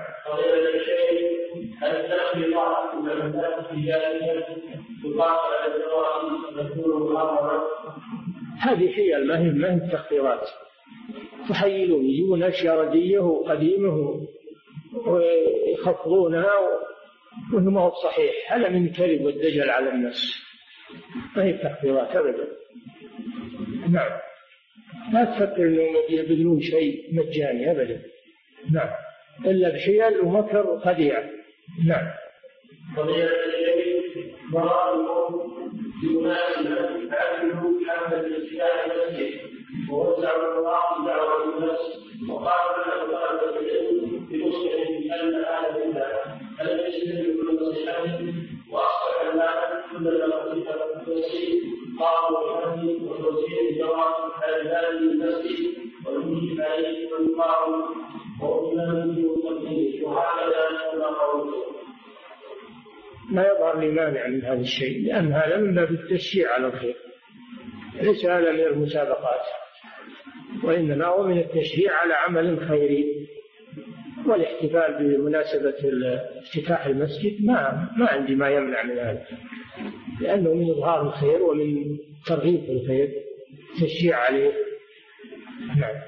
هذه حيل ما هي التخطيرات، تحيلون يجيبون أشياء ردية وقديمة ويخفضونها وهو ما هو صحيح. هذا من الكذب والدجل على الناس، ما هي التخطيرات أبدا. نعم. لا تفكر أنهم يبذلون شيء مجاني أبدا. نعم. إلا بحيل ومكر خديع. نعم. قضية الشيء مرارهم بمناسبة عدلوا حمل الإسلام المسجد ووزعوا القرآن دعوة الناس وقالوا لنا طلبة العلم بمسلم أن هذا بالله ألم يسلم كل نصيحته وأصبح المال كل نصيحة المسجد قاموا بحمل وتوزيع الجواب على هذه المسجد والمجب عليه والقارن وإمامه وتقديره وهكذا نحن قولته. لا يظهر لي مانع من هذا الشيء، لأن هذا من باب التشجيع على الخير، ليس هذا من المسابقات، وإنما هو من التشجيع على عمل خيري. والاحتفال بمناسبة افتتاح المسجد ما عندي ما يمنع من هذا، لأنه من إظهار الخير ومن ترغيب الخير، تشجيع عليه. نعم.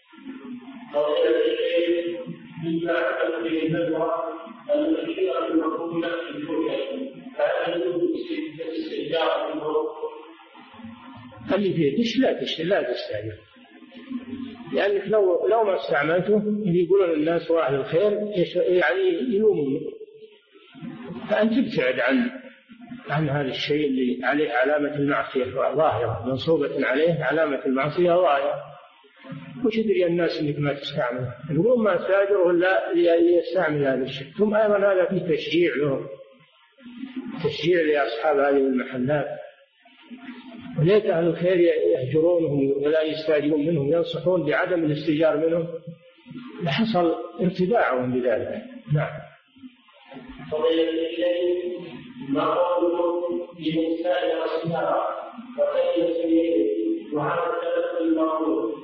المشكلة المقبولة في الحكم فهل يجوز استئجار المرور؟ اللي فيه دش لا تستأجر، لأنك لو ما استعملته اللي يقولون الناس وأهل الخير يعني يلومون، فأنت تبتعد عن هذا الشيء اللي عليه علامة المعصية ظاهرة، منصوبة عليه علامة المعصية ظاهرة. وش يدري الناس انك ما تستعمل؟ يقولون ما استاجره الا ليستعمل هذا الشيء. ثم ايضا هذا فيه تشجيع لهم، تشجيع لاصحاب هذه المحلات، وليت اهل الخير يهجرونهم ولا يستاجرون منهم، ينصحون بعدم الاستئجار منهم، لحصل ارتداعهم بذلك. نعم. فضيلة الشيخ ما قوله في مسائل الصناعة وغير سبيله وهذا الثلاث المعروف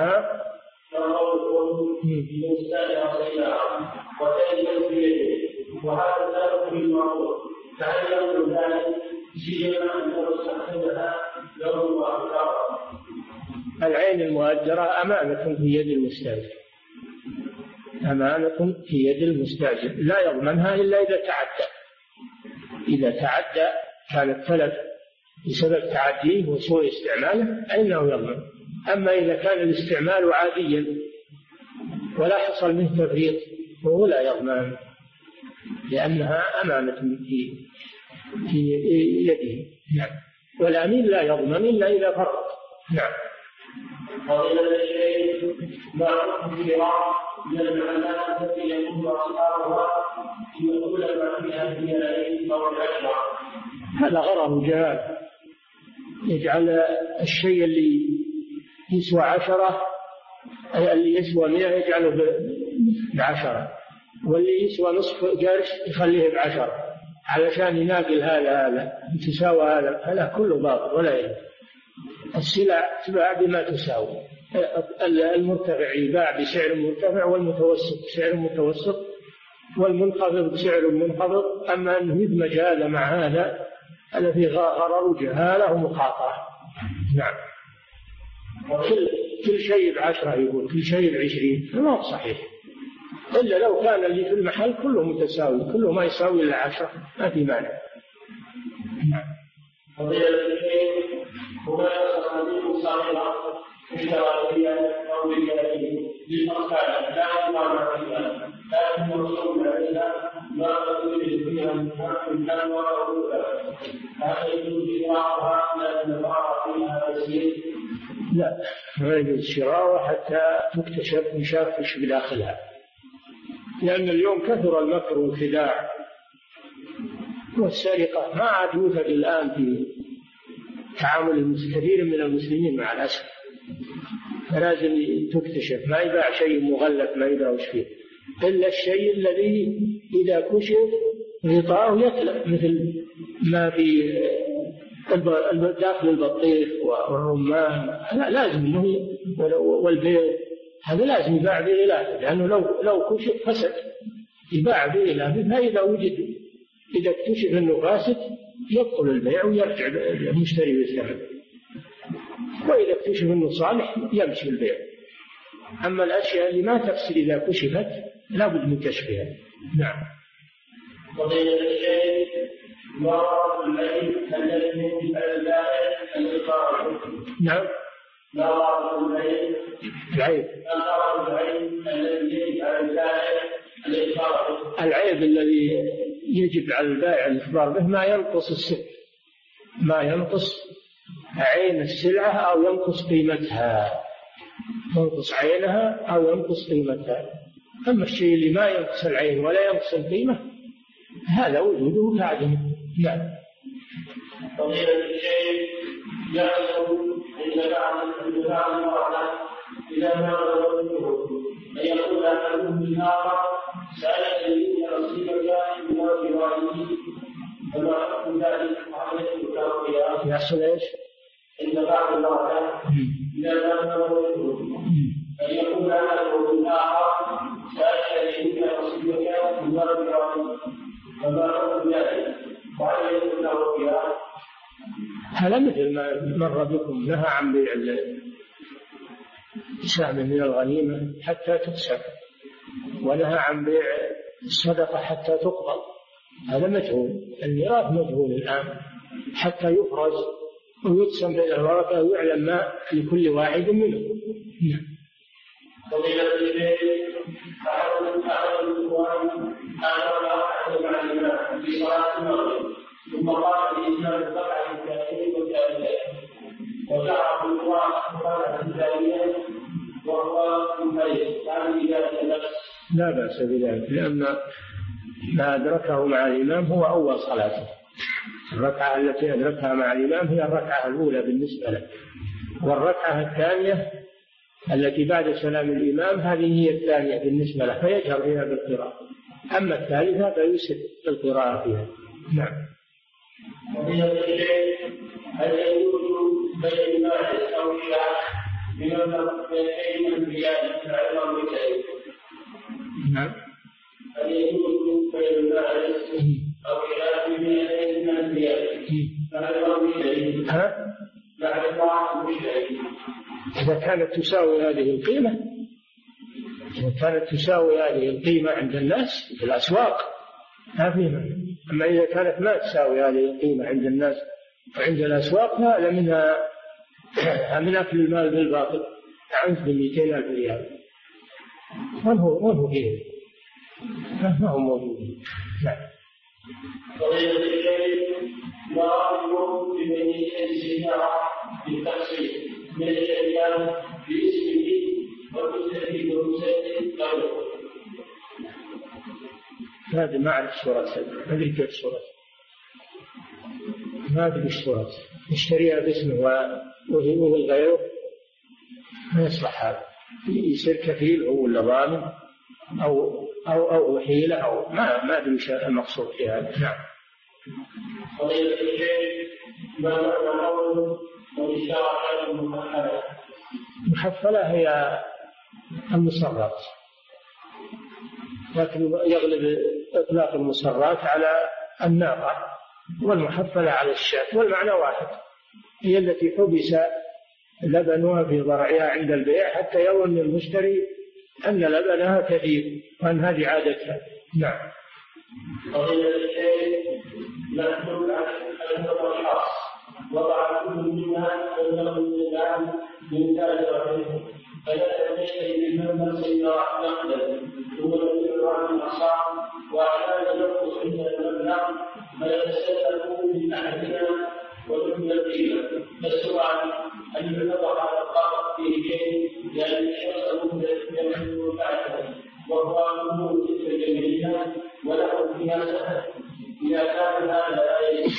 فقوله في مسائل الصناعة وغير سبيله وهذا الثلاث المعروف فهل يقول ذلك سيما أن تستخدمها يوم وأكثر؟ العين المؤجرة أمانة في يد المستأجر، أمانة في يد المستأجر لا يضمنها إلا إذا تعدى. إذا تعدى كان التلف بسبب تعديه وسوء استعماله فإنه يضمن. أما إذا كان الاستعمال عاديا ولا حصل منه تفريط فهو لا يضمن، لأنها أمانة في يده. نعم. والأمين لا يضمن إلا إذا فرط. نعم. فضيلة الشيخ ما حكم الشراء من المحلات التي يكون أصحابها يقول ما فيها في العين أو العشرة؟ هذا غرض جهال، يجعل الشيء اللي يسوى 10 اللي يسوى 100 يجعله ب10، واللي يسوى نصف قرش يخليه ب10 علشان يناقل هذا يتساوى هذا كله باطل ولا يجوز. السلع تباع بما تساوي، المرتفع يباع بسعر مرتفع والمتوسط بسعر متوسط والمنخفض بسعر منخفض. أما أنه يدمج هذا مع هذا فيه غرر جهالة ومخاطرة. نعم. كل شيء ب10 يقول كل شيء ب20، ما هو صحيح، إلا لو كان اللي في المحل كله متساوي، كله ما يساوي إلا 10 ما في مانع. فضيلة الشيخ هناك صناديق صغيرة اشترى فيها أو بجانبه للأركان لا يقام فيها لكن الرسول عليها ما تريد فيها من حق الأنوار الأولى هذا يجوز شراؤها لأن البعض فيها يسير؟ لا، ما يجوز شراؤها حتى تكتشف مشافش بداخلها، لأن اليوم كثر المكر والخداع والسرقة، ما عاد يوجد الآن في تعامل كثير من المسلمين مع الأسف، فلازم تكتشف. ما يباع شيء مغلف ما يباع فيه إلا الشيء الذي إذا كشف غطاءه يتلف، مثل ما في داخل البطيخ والرمان، لازم انه والبيض هذا لازم يباع بغلافه، لانه لو كشف فسد يباع بغلافه. فاذا وجد اذا اكتشف انه فاسد يبطل البيع ويرجع المشتري بالثمن، واذا اكتشف انه صالح يمشي البيع. اما الاشياء اللي ما تفسد اذا كشفت لا بد من كشفها. نعم. فضيلة الشيخ مرض الليل الذي يجب على البائع أن يقارن. نعم. مرض الليل العيب. مرض العيب الذي يجب على البائع أن يقارن. العيب الذي يجب على البائع الإخبار به ما ينقص السلعة، ما ينقص عين السلعة أو ينقص قيمتها، ينقص عينها أو ينقص قيمتها. أما الشيء اللي ما ينقص العين ولا ينقص القيمة هذا وجوده كعدم. نعم. فضيلة الشيخ يعلم إذا بعض المرأة إذا ما غلبته أن يقول أحدهم للآخر سألت نصيبك من موت والدي فما حكم ذلك عليه التوقيع؟ يحصل ايش؟ إن بعض المرأة إذا ما غلبته أن يقول أحدهم للآخر سألت نصيبك من موت والدي فما حكم ذلك عليه التوقيع؟ هذا مثل ما مر بكم، نهى عن بيع سهم من الغنيمة حتى تقسم، ونهى عن بيع الصدقة حتى تقبض. هذا مجهول، الميراث مجهول الآن حتى يفرز ويقسم بين الورثة ويعلم ما لكل واحد منهم. فضيلة الشيخ أحد الإخوان أحد مع الإمام في صلاة المغرب ثم قال الإمام الركعة الثانية والثالثة وجعل الإخوان الثانية وهو منفرد، هل بذلك نفس؟ لا بأس بذلك، لأن ما أدركه مع الإمام هو أول صلاته. الركعة التي أدركها مع الإمام هي الركعة الأولى بالنسبة له، والركعة الثانية التي بعد سلام الإمام هذه هي الثانية بالنسبة له، فيجهر فيها بالقراءة. أما الثالثة فيسر القراءة فيها. نعم. فضيلة الشيخ هل يجوز بيع الماعز أو الشاة بمبلغ بين ريال على الرجال؟ نعم. هل يجوز بيع الماعز أو الشاة بين ريال على الرجال؟ بعد بعض المشتري إذا كانت تساوي هذه القيمة، إذا كانت تساوي هذه القيمة عند الناس في الأسواق ما في مانع. أما إذا كانت ما تساوي هذه القيمة عند الناس وعند الأسواق فهذا من أكل المال بالباطل، عنف ب200,000 ريال. وانه فيه ما هو موجود. نعم. فضيلة الشيخ ما رأيكم في من السيارة بالتقسيم من الشريان باسمه والمستفيد والمسدد غيره؟ هذا ما أعرف صورة، ما أدري كيف صورة، ما أدري صورة يشتريها باسمه وهو غيره، ما يصلح هذا. يصير كفيل هو ولا ضامن أو حيلة أو ما أدري وش المقصود في هذا. نعم. فضيلة الشيخ ما معنى قوله والإشارة المحفلة؟ المحفلة هي المصرات، لكن يغلب إطلاق المصرات على الناقة والمحفلة على الشاة، والمعنى واحد، هي التي حبس لبنها في ضرعها عند البيع حتى يظن المشتري أن لبنها كثير وأن هذه عادتها. نعم. فضيلة الشيخ نحن الخاص وضع كل منا يبلغ الإنسان من تاجرته فلا تشتري بالمنزل سيارة نقدا ثم تبيعها من الأصحاب وأحيانا ينقص عند المبلغ فيتسلف من أحدنا ومن القيمة فالسؤال أن يعتبر هذا القرض فيه شيء لأن الشخص يملك بعده وهو أمور تلك الجميلة وله فيها سهل إذا كان هذا لا يجوز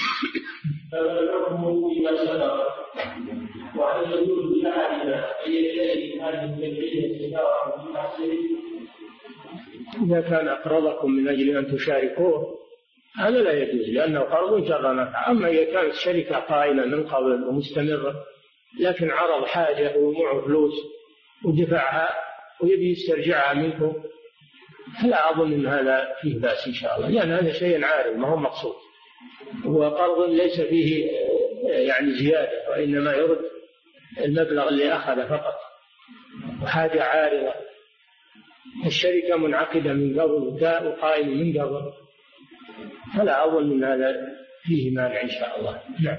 فبلغه فيما سبق وهل يجوز لأحدنا أن يشتري هذه الجميلة السيارة في نفسه؟ إذا كان أقرضكم من أجل أن تشاركوه هذا لا يجوز لأنه قرض جر نفع. أما إذا كانت الشركة قائمة من قبل ومستمرة لكن عرض حاجة ومعه فلوس ودفعها ويبي يسترجعها منكم فلا أظن أن هذا فيه بأس إن شاء الله لأن هذا شيء عارض ما هو مقصود هو قرض ليس فيه يعني زيادة وإنما يرد المبلغ اللي أخذ فقط وحاجة عارضة الشركة منعقدة من قبل وقائمة من قبل فلا أظن أن هذا فيه مانع إن شاء الله. نعم.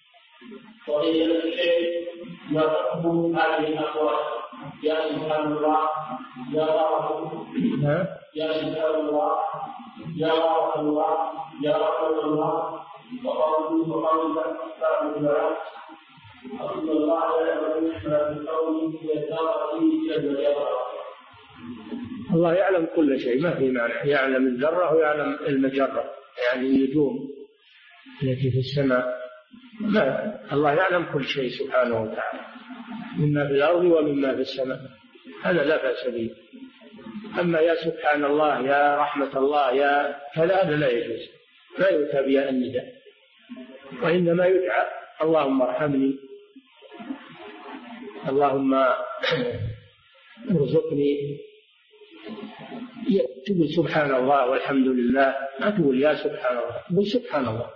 وإذا الشيء يرحم هذه الأقوال يا سبحان الله يا رب يا سبحان الله يا رب الله يا رب الله وقول كتاب الله أقول الله لا يعلم ما في القول يدار فيه جل جلاله. الله يعلم كل شيء ما في مانع يعلم الذرة ويعلم المجرة يعني النجوم التي في السماء ما الله يعلم كل شيء سبحانه وتعالى مما في الأرض ومما في السماء هذا لا بأس به. أما يا سبحان الله يا رحمة الله يا هذا لا يجوز لا يؤتى بها النداء وإنما يدعى اللهم ارحمني اللهم ارزقني تقول سبحان الله والحمد لله ما تقول يا سبحان الله تقول سبحان الله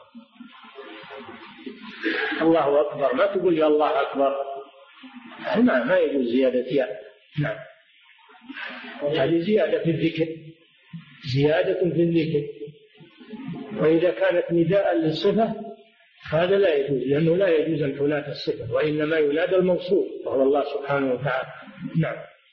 الله أكبر ما تقول يا الله أكبر ما يجوز زيادة يا. نعم. هذه زيادة في الذكر زيادة في الذكر وإذا كانت نداء للصفة هذا لا يجوز لأنه لا يجوز أن تنادى الصفة وإنما ينادى الموصوف وهو الله سبحانه وتعالى. نعم.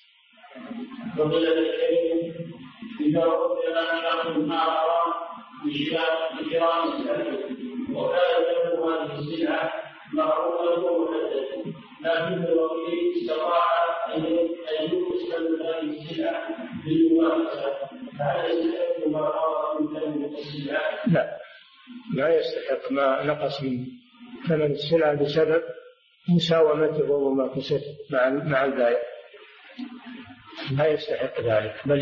إذا ربنا شخص مع حرام بشراء السلع وكان له هذه السلعة معروفة ومحددة لكن الوكيل استطاع أن يسلم هذه السلعة بالممارسة فهذا يستحق ما قام من ثمن السلعة؟ لا لا يستحق ما نقص من ثمن السلعة بسبب مساومته وما كسب مع البائع لا يستحق ذلك بل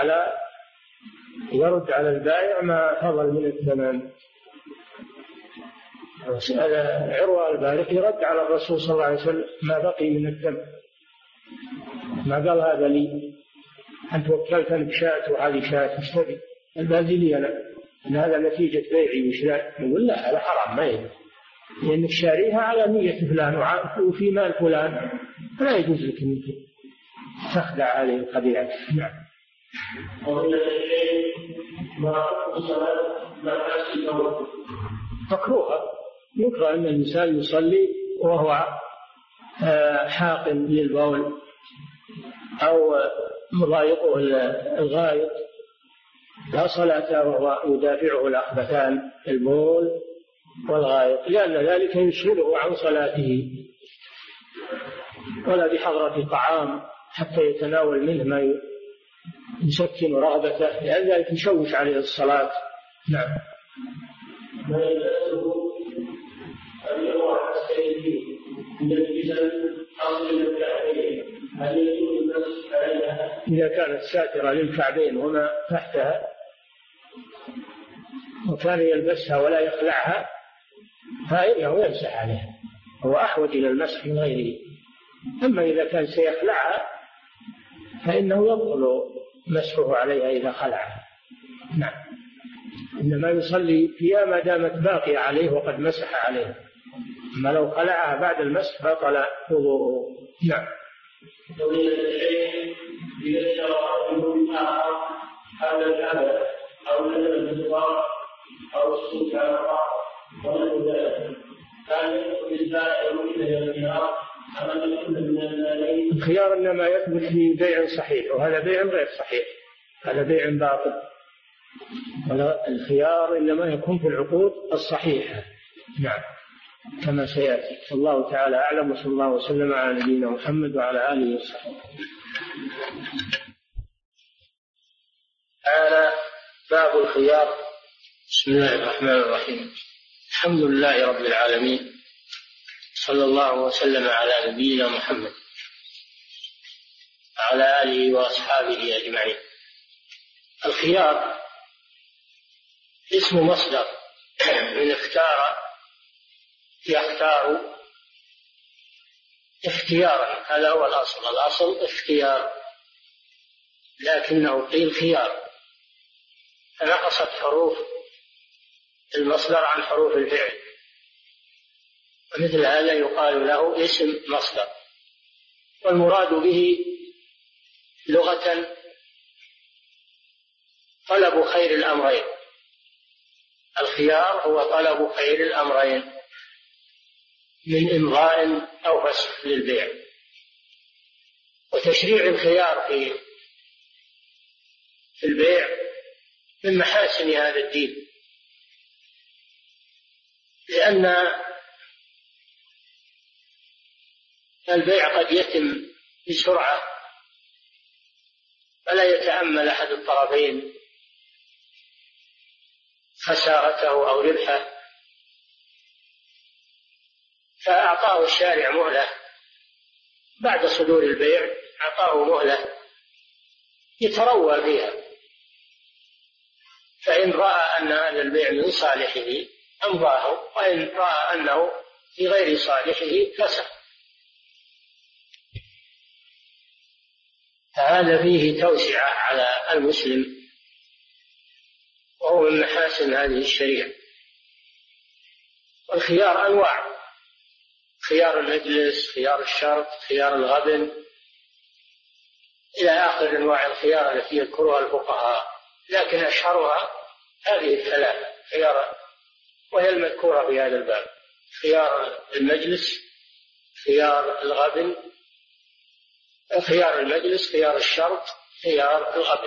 يرد على البائع ما فضل من الثمن. عروة البارق يرد على الرسول صلى الله عليه وسلم ما بقي من الثمن ما قال هذا لي أنت وكلتني بشاة وهذه شاة اشتري الباقي لي أنا إن هذا نتيجة بيعي وشراء نقول لا هذا حرام ما يجوز لأنك شاريها على نية فلان وفي مال فلان فلا يجوز لك أن تخدع هذه الخديعة. نعم. مكروه يكره أن الإنسان يصلي وهو حاقن للبول أو مضايقه الغائط لا صلاة وهو يدافعه الأخبثان البول والغائط لأن ذلك يشغله عن صلاته ولا بحضرة طعام حتى يتناول منه ما يسكن رغبته لأن ذلك يشوش عليه الصلاة. نعم. ما يلبسه أن يروح السيدين من الجزم أصل الكعبين هل يجوز المسح عليها؟ إذا كانت ساترة للكعبين وما تحتها وكان يلبسها ولا يخلعها فإنه يمسح عليها هو أحوج إلى المسح من غيره. أما إذا كان سيخلعها فإنه يبطل مسحه عليها إذا خلعها. نعم. إنما يصلي فيها ما دامت باقية عليه وقد مسح عليه أما لو خلعها بعد المسح بطل وضوءه. نعم. إذا اشترى من آخر هذا العبد أو نزل بالضرر أو السوق على الطاعة ونحو ذلك الخيار إنما يثبت في بيع صحيح، وهذا بيع غير صحيح، هذا بيع باطل. الخيار إنما يكون في العقود الصحيحة. نعم، كما سيأتي. الله تعالى أعلم، وصلى الله وسلم على نبينا محمد وعلى آله وصحبه. هذا باب الخيار. بسم الله الرحمن الرحيم. الحمد لله رب العالمين، صلى الله وسلم على نبينا محمد وعلى آله وأصحابه أجمعين. الخيار اسم مصدر من اختار يختار اختيارا، هذا هو الأصل اختيار، لكنه قيل خيار فنقصت حروف المصدر عن حروف الفعل، ومثل هذا يقال له اسم مصدر. والمراد به لغة طلب خير الأمرين. الخيار هو طلب خير الأمرين من إمضاء أو فسخ للبيع. وتشريع الخيار في البيع من محاسن هذا الدين، لأن البيع قد يتم بسرعة فلا يتأمل أحد الطرفين خسارته أو ربحه، فأعطاه الشارع مهلة بعد صدور البيع، أعطاه مهلة يتروى فيها، فإن رأى أن هذا البيع من صالحه أمضاه، وإن رأى أنه في غير صالحه فسخ. فهذا فيه توسعة على المسلم، وهو من محاسن هذه الشريعة. والخيار أنواع: خيار المجلس، خيار الشرط، خيار الغبن، إلى آخر أنواع الخيار التي يذكرها الفقهاء، لكن أشهرها هذه الثلاث خيار، وهي المذكورة في هذا الباب: خيار المجلس، خيار الغبن، خيار المجلس، خيار الشرط، خيار الغبن.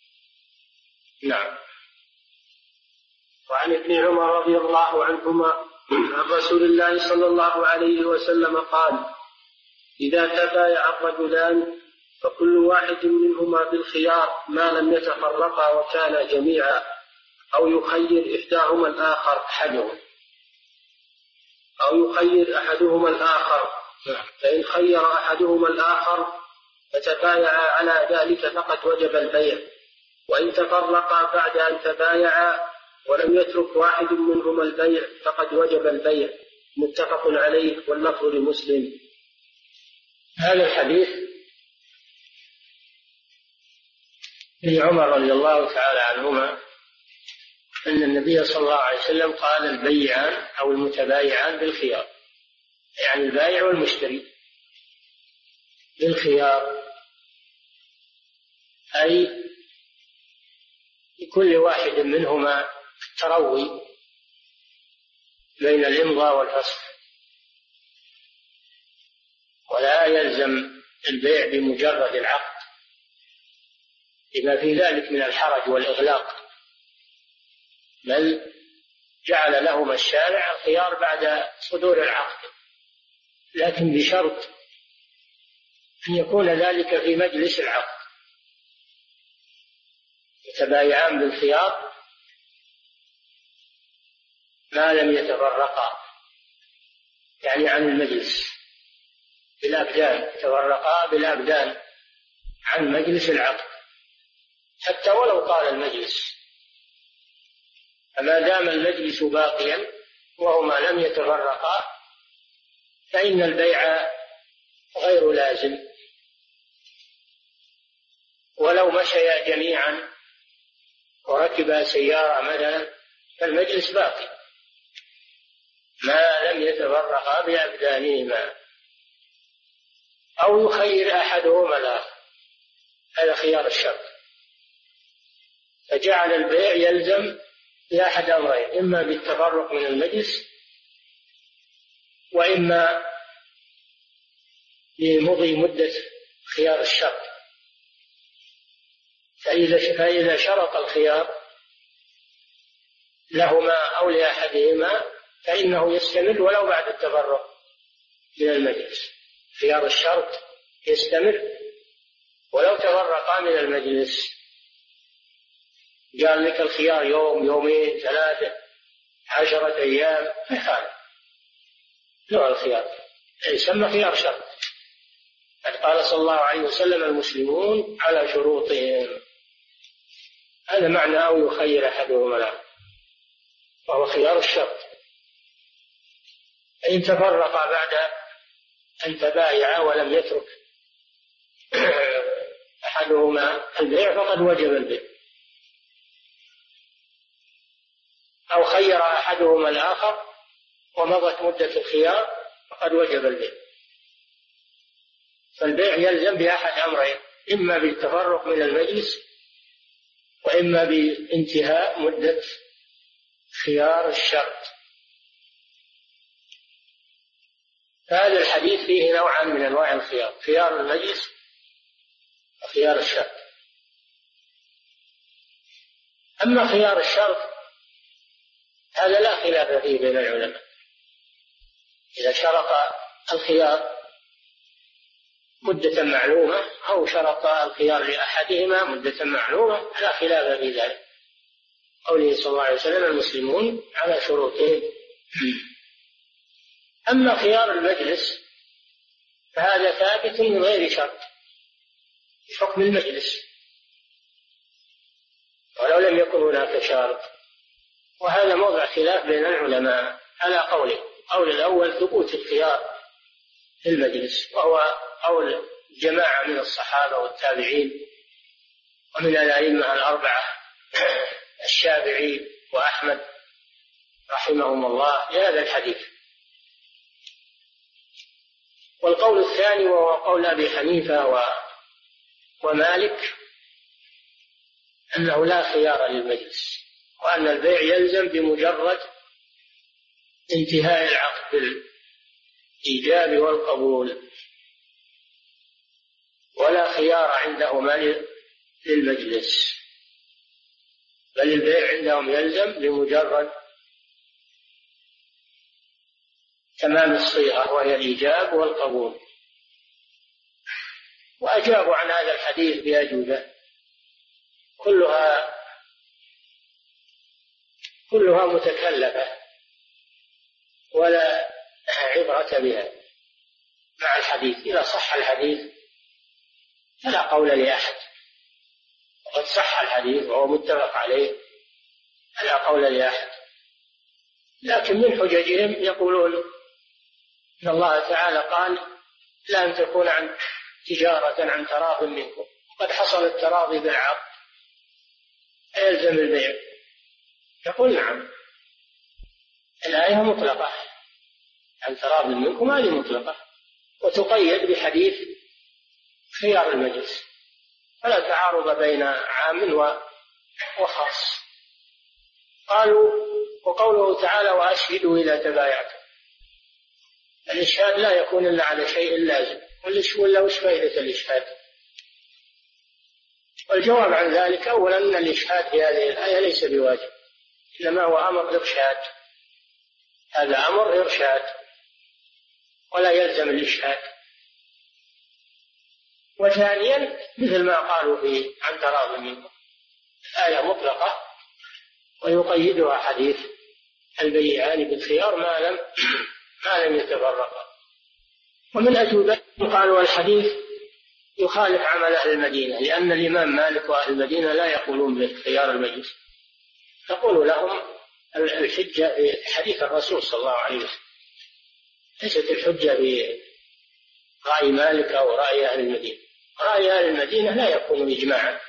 نعم. وعن ابن عمر رضي الله عنهما عن رسول الله صلى الله عليه وسلم قال: إذا تبايع الرجلان فكل واحد منهما بالخيار ما لم يتفرقا وكانا جميعا، أو يخير أحدهما الآخر، فإن خير أحدهما الآخر فتبايعا على ذلك فقد وجب البيع، وإن تفرقا بعد أن تبايعا ولم يترك واحد منهما البيع فقد وجب البيع. متفق عليه، واللفظ لمسلم. هذا الحديث ابن عمر رضي الله تعالى عنهما أن النبي صلى الله عليه وسلم قال: البيعان أو المتبايعان بالخيار، يعني البائع والمشتري بالخيار، أي لكل واحد منهما التروي بين الإمضاء والفسخ، ولا يلزم البيع بمجرد العقد لما في ذلك من الحرج والإغلاق، بل جعل لهما الشارع الخيار بعد صدور العقد، لكن بشرط أن يكون ذلك في مجلس العقد. يتبايعان بالخيار ما لم يتفرقا، يعني عن المجلس بالأبدان، يتفرقا بالأبدان عن مجلس العقد، حتى ولو طال المجلس، فما دام المجلس باقيا وهما لم يتفرقا فإن البيع غير لازم. ولو مشيا جميعا وركبا سيارة مثلا فالمجلس باقي ما لم يتفرقا بأبدانهما، أو يخير أحدهما الآخر، هذا خيار الشرط. فجعل البيع يلزم بأحد أمرين: إما بالتفرق من المجلس، وإما لمضي مدة خيار الشرط. فإذا شرط الخيار لهما أو لأحدهما فإنه يستمر ولو بعد التفرق من المجلس. خيار الشرط يستمر ولو تفرقا من المجلس. قال لك الخيار يوم، يومين، 3، 10 أيام، فهذا نوع الخيار يسمى خيار شرط. قال صلى الله عليه وسلم: المسلمون على شروطهم. هذا معنى أو يخير أحدهما الآخر، وهو خيار الشرط. إن تفرقا بعد أن تبايعا ولم يترك أحدهما البيع فقد وجب البيع، أو خير أحدهما الآخر ومضت مدة الخيار فقد وجب البيع. فالبيع يلزم بأحد أمرين: إما بالتفرق من المجلس، وإما بانتهاء مدة خيار الشرط. فهذا الحديث فيه نوعا من أنواع الخيار: خيار المجلس وخيار الشرط. أما خيار الشرط هذا لا خلاف فيه بين العلماء. إذا شرط الخيار مدة معلومة أو شرط الخيار لأحدهما مدة معلومة لا خلاف في ذلك. قوله صلى الله عليه وسلم: المسلمون على شروطهم. أما خيار المجلس فهذا ثابت من غير شرط بحكم المجلس ولو لم يكن هناك شرط. وهذا موضع خلاف بين العلماء على قوله: قول الأول ثبوت الخيار في المجلس، وهو قول جماعة من الصحابة والتابعين ومن الأئمة الأربعة الشافعي وأحمد رحمهم الله لهذا الحديث. والقول الثاني وهو قول أبي حنيفة ومالك أنه لا خيار للمجلس، وأن البيع يلزم بمجرد انتهاء العقد بالإيجاب والقبول، ولا خيار عندهما للمجلس، بل البيع عندهم يلزم بمجرد تمام الصيغة وهي الإيجاب والقبول. وأجابوا عن هذا الحديث بأجوبة كلها متكلفة ولا عبرة بها مع الحديث. إذا صح الحديث فلا قول لأحد، وقد صح الحديث وهو متفق عليه فلا قول لأحد. لكن من حججهم يقولون إن الله تعالى قال: لا أن تكون عن تجارة عن تراض منكم، قد حصل التراضي بالعقد أيلزم البيع؟ يقول: نعم، الآية مطلقة عن تراض منكم، هذه مطلقة وتقيد بحديث خيار المجلس، فلا تعارض بين عام وخاص. قالوا: وقوله تعالى: وأشهدوا إذا تبايعتم، الإشهاد لا يكون إلا على شيء لازم، ولا وش فائدة الإشهاد؟ والجواب عن ذلك: أولا أن الإشهاد في هذه الآية ليس بواجب، إنما هو أمر إرشاد، هذا أمر إرشاد ولا يلزم الإشهاد. وثانيا مثل ما قالوا في عن تراض منكم، الآية مطلقة ويقيدها حديث البيعان بالخيار ما لم يتفرقا. ومن أجوبتهم قالوا: الحديث يخالف عمل أهل المدينة، لأن الإمام مالك وأهل المدينة لا يقولون بخيار المجلس، تقول لهم الحجة بحديث الرسول صلى الله عليه وسلم، ليست الحجة برأي مالك أو رأي أهل المدينة. رأي أهل المدينة لا يكون إجماعا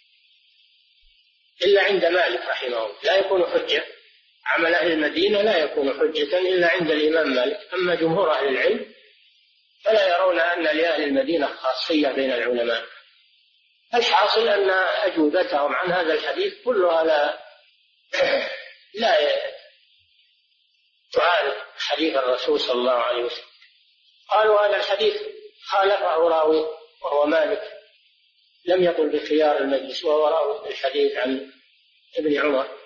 إلا عند مالك رحمه الله، لا يكون حجة. عمل أهل المدينة لا يكون حجة إلا عند الإمام مالك. أما جمهور أهل العلم فلا يرون أن لأهل المدينة خاصية بين العلماء. الحاصل أن أجوبتهم عن هذا الحديث كلها لا تعارض حديث الرسول صلى الله عليه وسلم. قالوا هذا الحديث خالفه راوي وهو مالك، لم يقل بخيار المجلس، وهو راوي الحديث عن ابن عمر.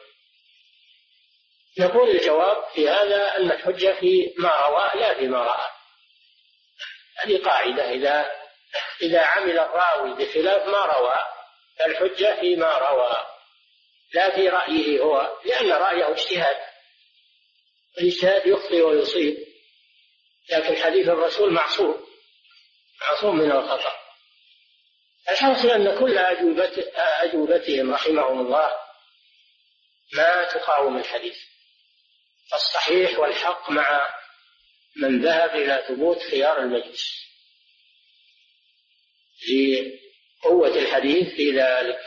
نقول الجواب في هذا أن الحجة في ما روى لا فيما رأى. هذه قاعدة، إذا عمل الراوي بخلاف ما روى فالحجة فيما روى لا في رأيه هو، لأن رأيه اجتهاد، الاجتهاد يخطئ ويصيب، لكن حديث الرسول معصوم من الخطأ. الحاصل أن كل أجوبتهم رحمهم الله ما تقاوم الحديث، فالصحيح والحق مع من ذهب إلى ثبوت خيار المجلس لقوة الحديث في ذلك.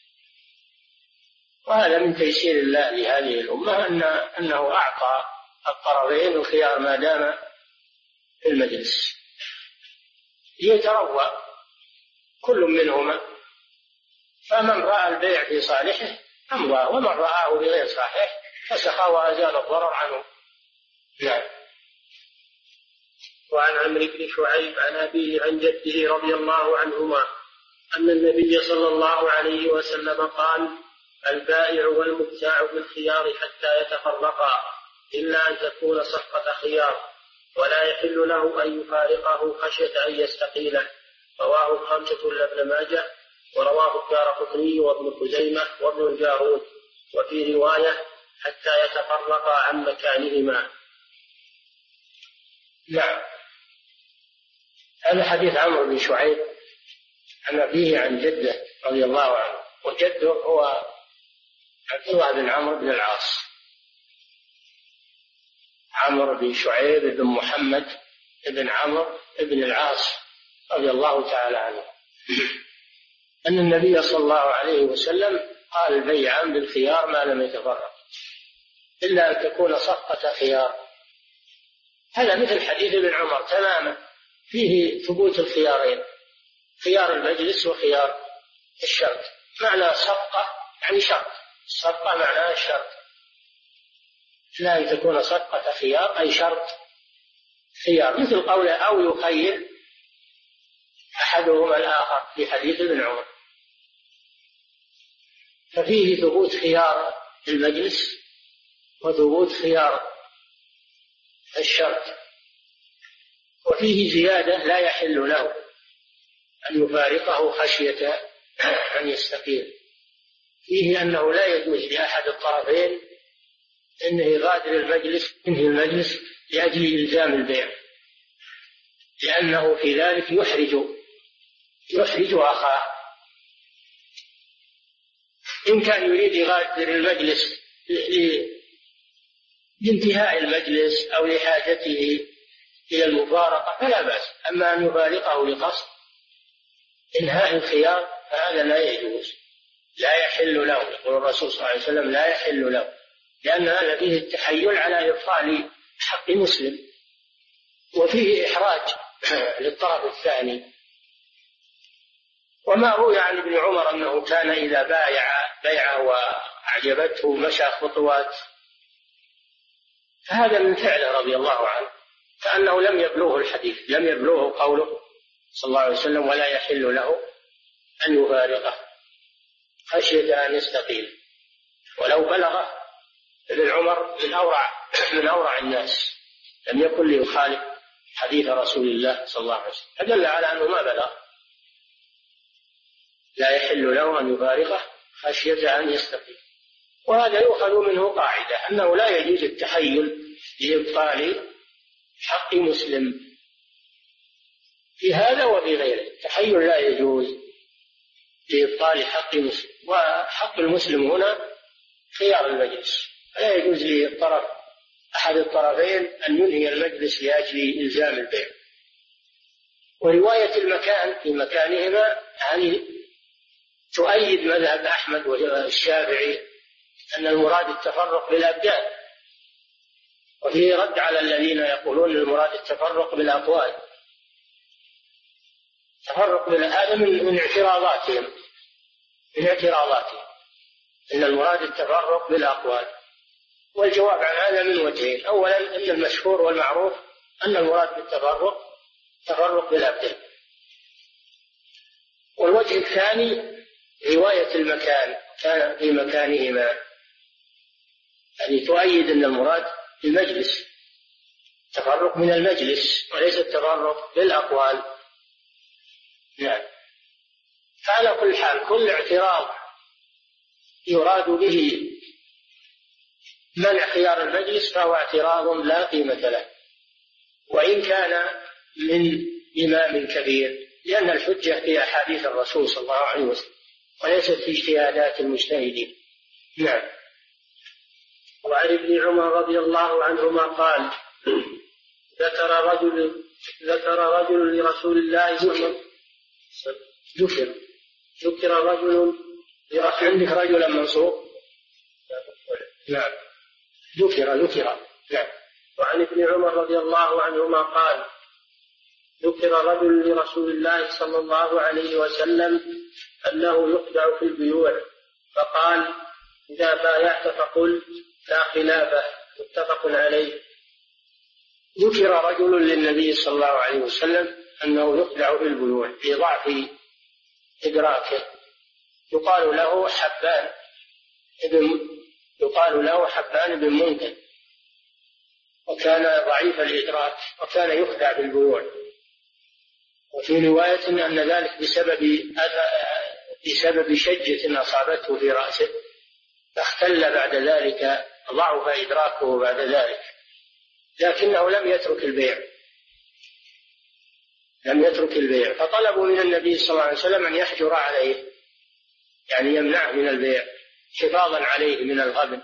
وهذا من تيسير الله لهذه الأمة أنه أعطى الطرفين الخيار ما دام في المجلس ليتروى كل منهما، فمن رأى البيع في صالحه أمضى، ومن رآه بغير صحيح فسخى وأزال الضرر عنه. نعم. وعن عمرو بن شعيب عن أبيه عن جده رضي الله عنهما أن النبي صلى الله عليه وسلم قال: البائع والمبتاع بالخيار حتى يتفرقا إلا أن تكون صفقة خيار، ولا يحل له أن يفارقه خشية أن يستقيله. رواه الخمسة إلا ابن ماجه، ورواه الدارقطني وابن خزيمة وابن الجارود، وفي رواية حتى يتفرقا عن مكانهما. نعم. هذا حديث عمرو بن شعيب عن أبيه عن جده رضي الله عنه، وجده هو عبد الله بن عمرو بن العاص، عمرو بن شعيب بن محمد بن عمرو بن العاص رضي الله تعالى عنه، أن النبي صلى الله عليه وسلم قال: البيعان بالخيار ما لم يتفرق إلا أن تكون صفقة خيار. هذا مثل حديث ابن عمر تماما، فيه ثبوت الخيارين، خيار المجلس وخيار الشرط. معنى صفقة يعني شرط، الصفقة معناها الشرط، لا أن تكون صفقة خيار أي شرط خيار، مثل قوله: أو يخير أحدهما الآخر في حديث ابن عمر. ففيه ثبوت خيار المجلس وثبوت خيار الشرط، وفيه زيادة: لا يحل له أن يفارقه خشية أن يستقيل. فيه أنه لا يجوز لأحد الطرفين أنه يغادر المجلس، ينهي المجلس لأجل إلزام البيع، لأنه في ذلك يحرج أخاه. إن كان يريد يغادر المجلس لانتهاء المجلس أو لحاجته إلى المفارقة فلا بأس، أما أن يفارقه لقصد إنهاء الخيار فهذا لا يجوز، لا يحل له. يقول الرسول صلى الله عليه وسلم: لا يحل له، لأن هذا فيه التحيل على إبطال حق مسلم، وفيه إحراج للطرف الثاني. وما روي عن ابن عمر أنه كان إذا بايع بيعه وأعجبته مشى خطوات، فهذا من فعله رضي الله عنه، كأنه لم يبلغه الحديث، لم يبلغه قوله صلى الله عليه وسلم: ولا يحل له أن يفارقه خشية أن يستقيل. ولو بلغه ابن عمر من أورع الناس، لم يكن ليخالف حديث رسول الله صلى الله عليه وسلم، فدل على أنه ما بلغ. لا يحل له أن يفارقه خشية أن يستقيل. وهذا يؤخذ منه قاعدة أنه لا يجوز التحيل لإبطال حق مسلم في هذا وفي غيره. التحيل لا يجوز لإبطال حق مسلم، وحق المسلم هنا خيار المجلس، لا يجوز للطرف أحد الطرفين أن ينهي المجلس لأجل إلزام البيع. ورواية المكان في مكانهما هذه تؤيد مذهب أحمد والشافعي أن المراد التفرق بالأبدان، وفيه رد على الذين يقولون المراد التفرق بالأقوال. تفرق هذا من اعتراضاتهم، أن المراد التفرق بالأقوال. والجواب عن هذا من وجهين. أولا أن المشهور والمعروف أن المراد بالتفرق تفرق بالأبدان. والوجه الثاني رواية المكان كان في مكانهما، يعني تؤيد أن المراد المجلس، تفرق من المجلس وليس التفرق بالأقوال. نعم. فعلى كل حال كل اعتراض يراد به منع خيار المجلس فهو اعتراض لا قيمة له، وإن كان من إمام كبير، لأن الحجة في أحاديث الرسول صلى الله عليه وسلم وليست في اجتهادات المجتهدين. نعم. وعن ابن عمر رضي الله عنهما قال: ذكر رجل لرسول الله صلى الله عليه وسلم ذكر رجل عندك رجلا منصوب. نعم. ذكر. نعم. وعن ابن عمر رضي الله عنهما قال: ذكر رجل لرسول الله صلى الله عليه وسلم أنه يخدع في البيوع، فقال: إذا بايعت فقل لا خلافة. متفق عليه. ذكر رجل للنبي صلى الله عليه وسلم أنه يخدع في البيوع لضعف إدراكه، يقال له حبان بن منذر، وكان ضعيف الإدراك وكان يخدع بالبيوع. وفي رواية أن ذلك بسبب شجة أصابته في رأسه، فاختل بعد ذلك، ضعف إدراكه بعد ذلك، لكنه لم يترك البيع. فطلبوا من النبي صلى الله عليه وسلم أن يحجر عليه، يعني يمنعه من البيع حفاظا عليه من الغبن.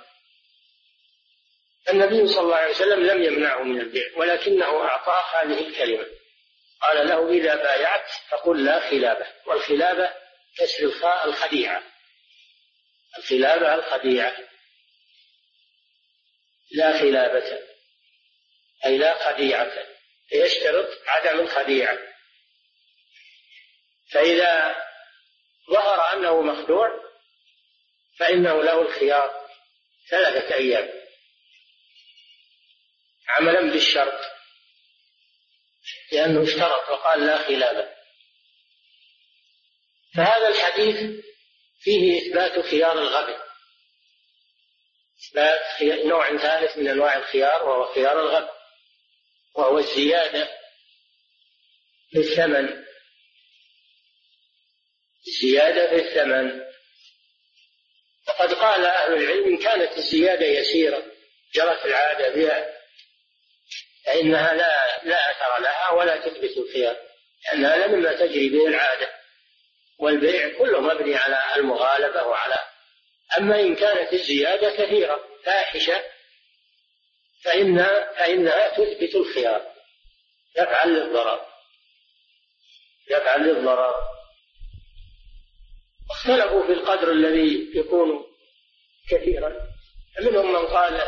النبي صلى الله عليه وسلم لم يمنعه من البيع، ولكنه أعطاه هذه الكلمة، قال له: إذا بايعت فقل لا خلابة. والخلابة كسر الخاء الخديعة، الخلابة الخديعة، لا خلابة أي لا خديعة، يشترط عدم الخديعة. فإذا ظهر أنه مخدوع فإنه له الخيار 3 أيام عملا بالشرط، لأنه اشترط وقال لا خلابة. فهذا الحديث فيه إثبات خيار الغبن، إثبات نوع ثالث من أنواع الخيار، وهو خيار الغبن، وهو الزيادة في الثمن. وقد قال أهل العلم: إن كانت الزيادة يسيرة جرت العادة بها فإنها لا أثر لها ولا تثبت الخيار، لأنها مما تجري به العادة، والبيع كله مبني على المغالبة أما إن كانت الزيادة كثيرة فاحشة فإنها تثبت الخيار، يفعل للضرر. اختلفوا في القدر الذي يكون كثيرا، منهم من قال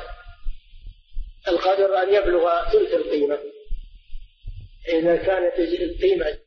القدر أن يبلغ ثلث القيمة، إذا كانت القيمة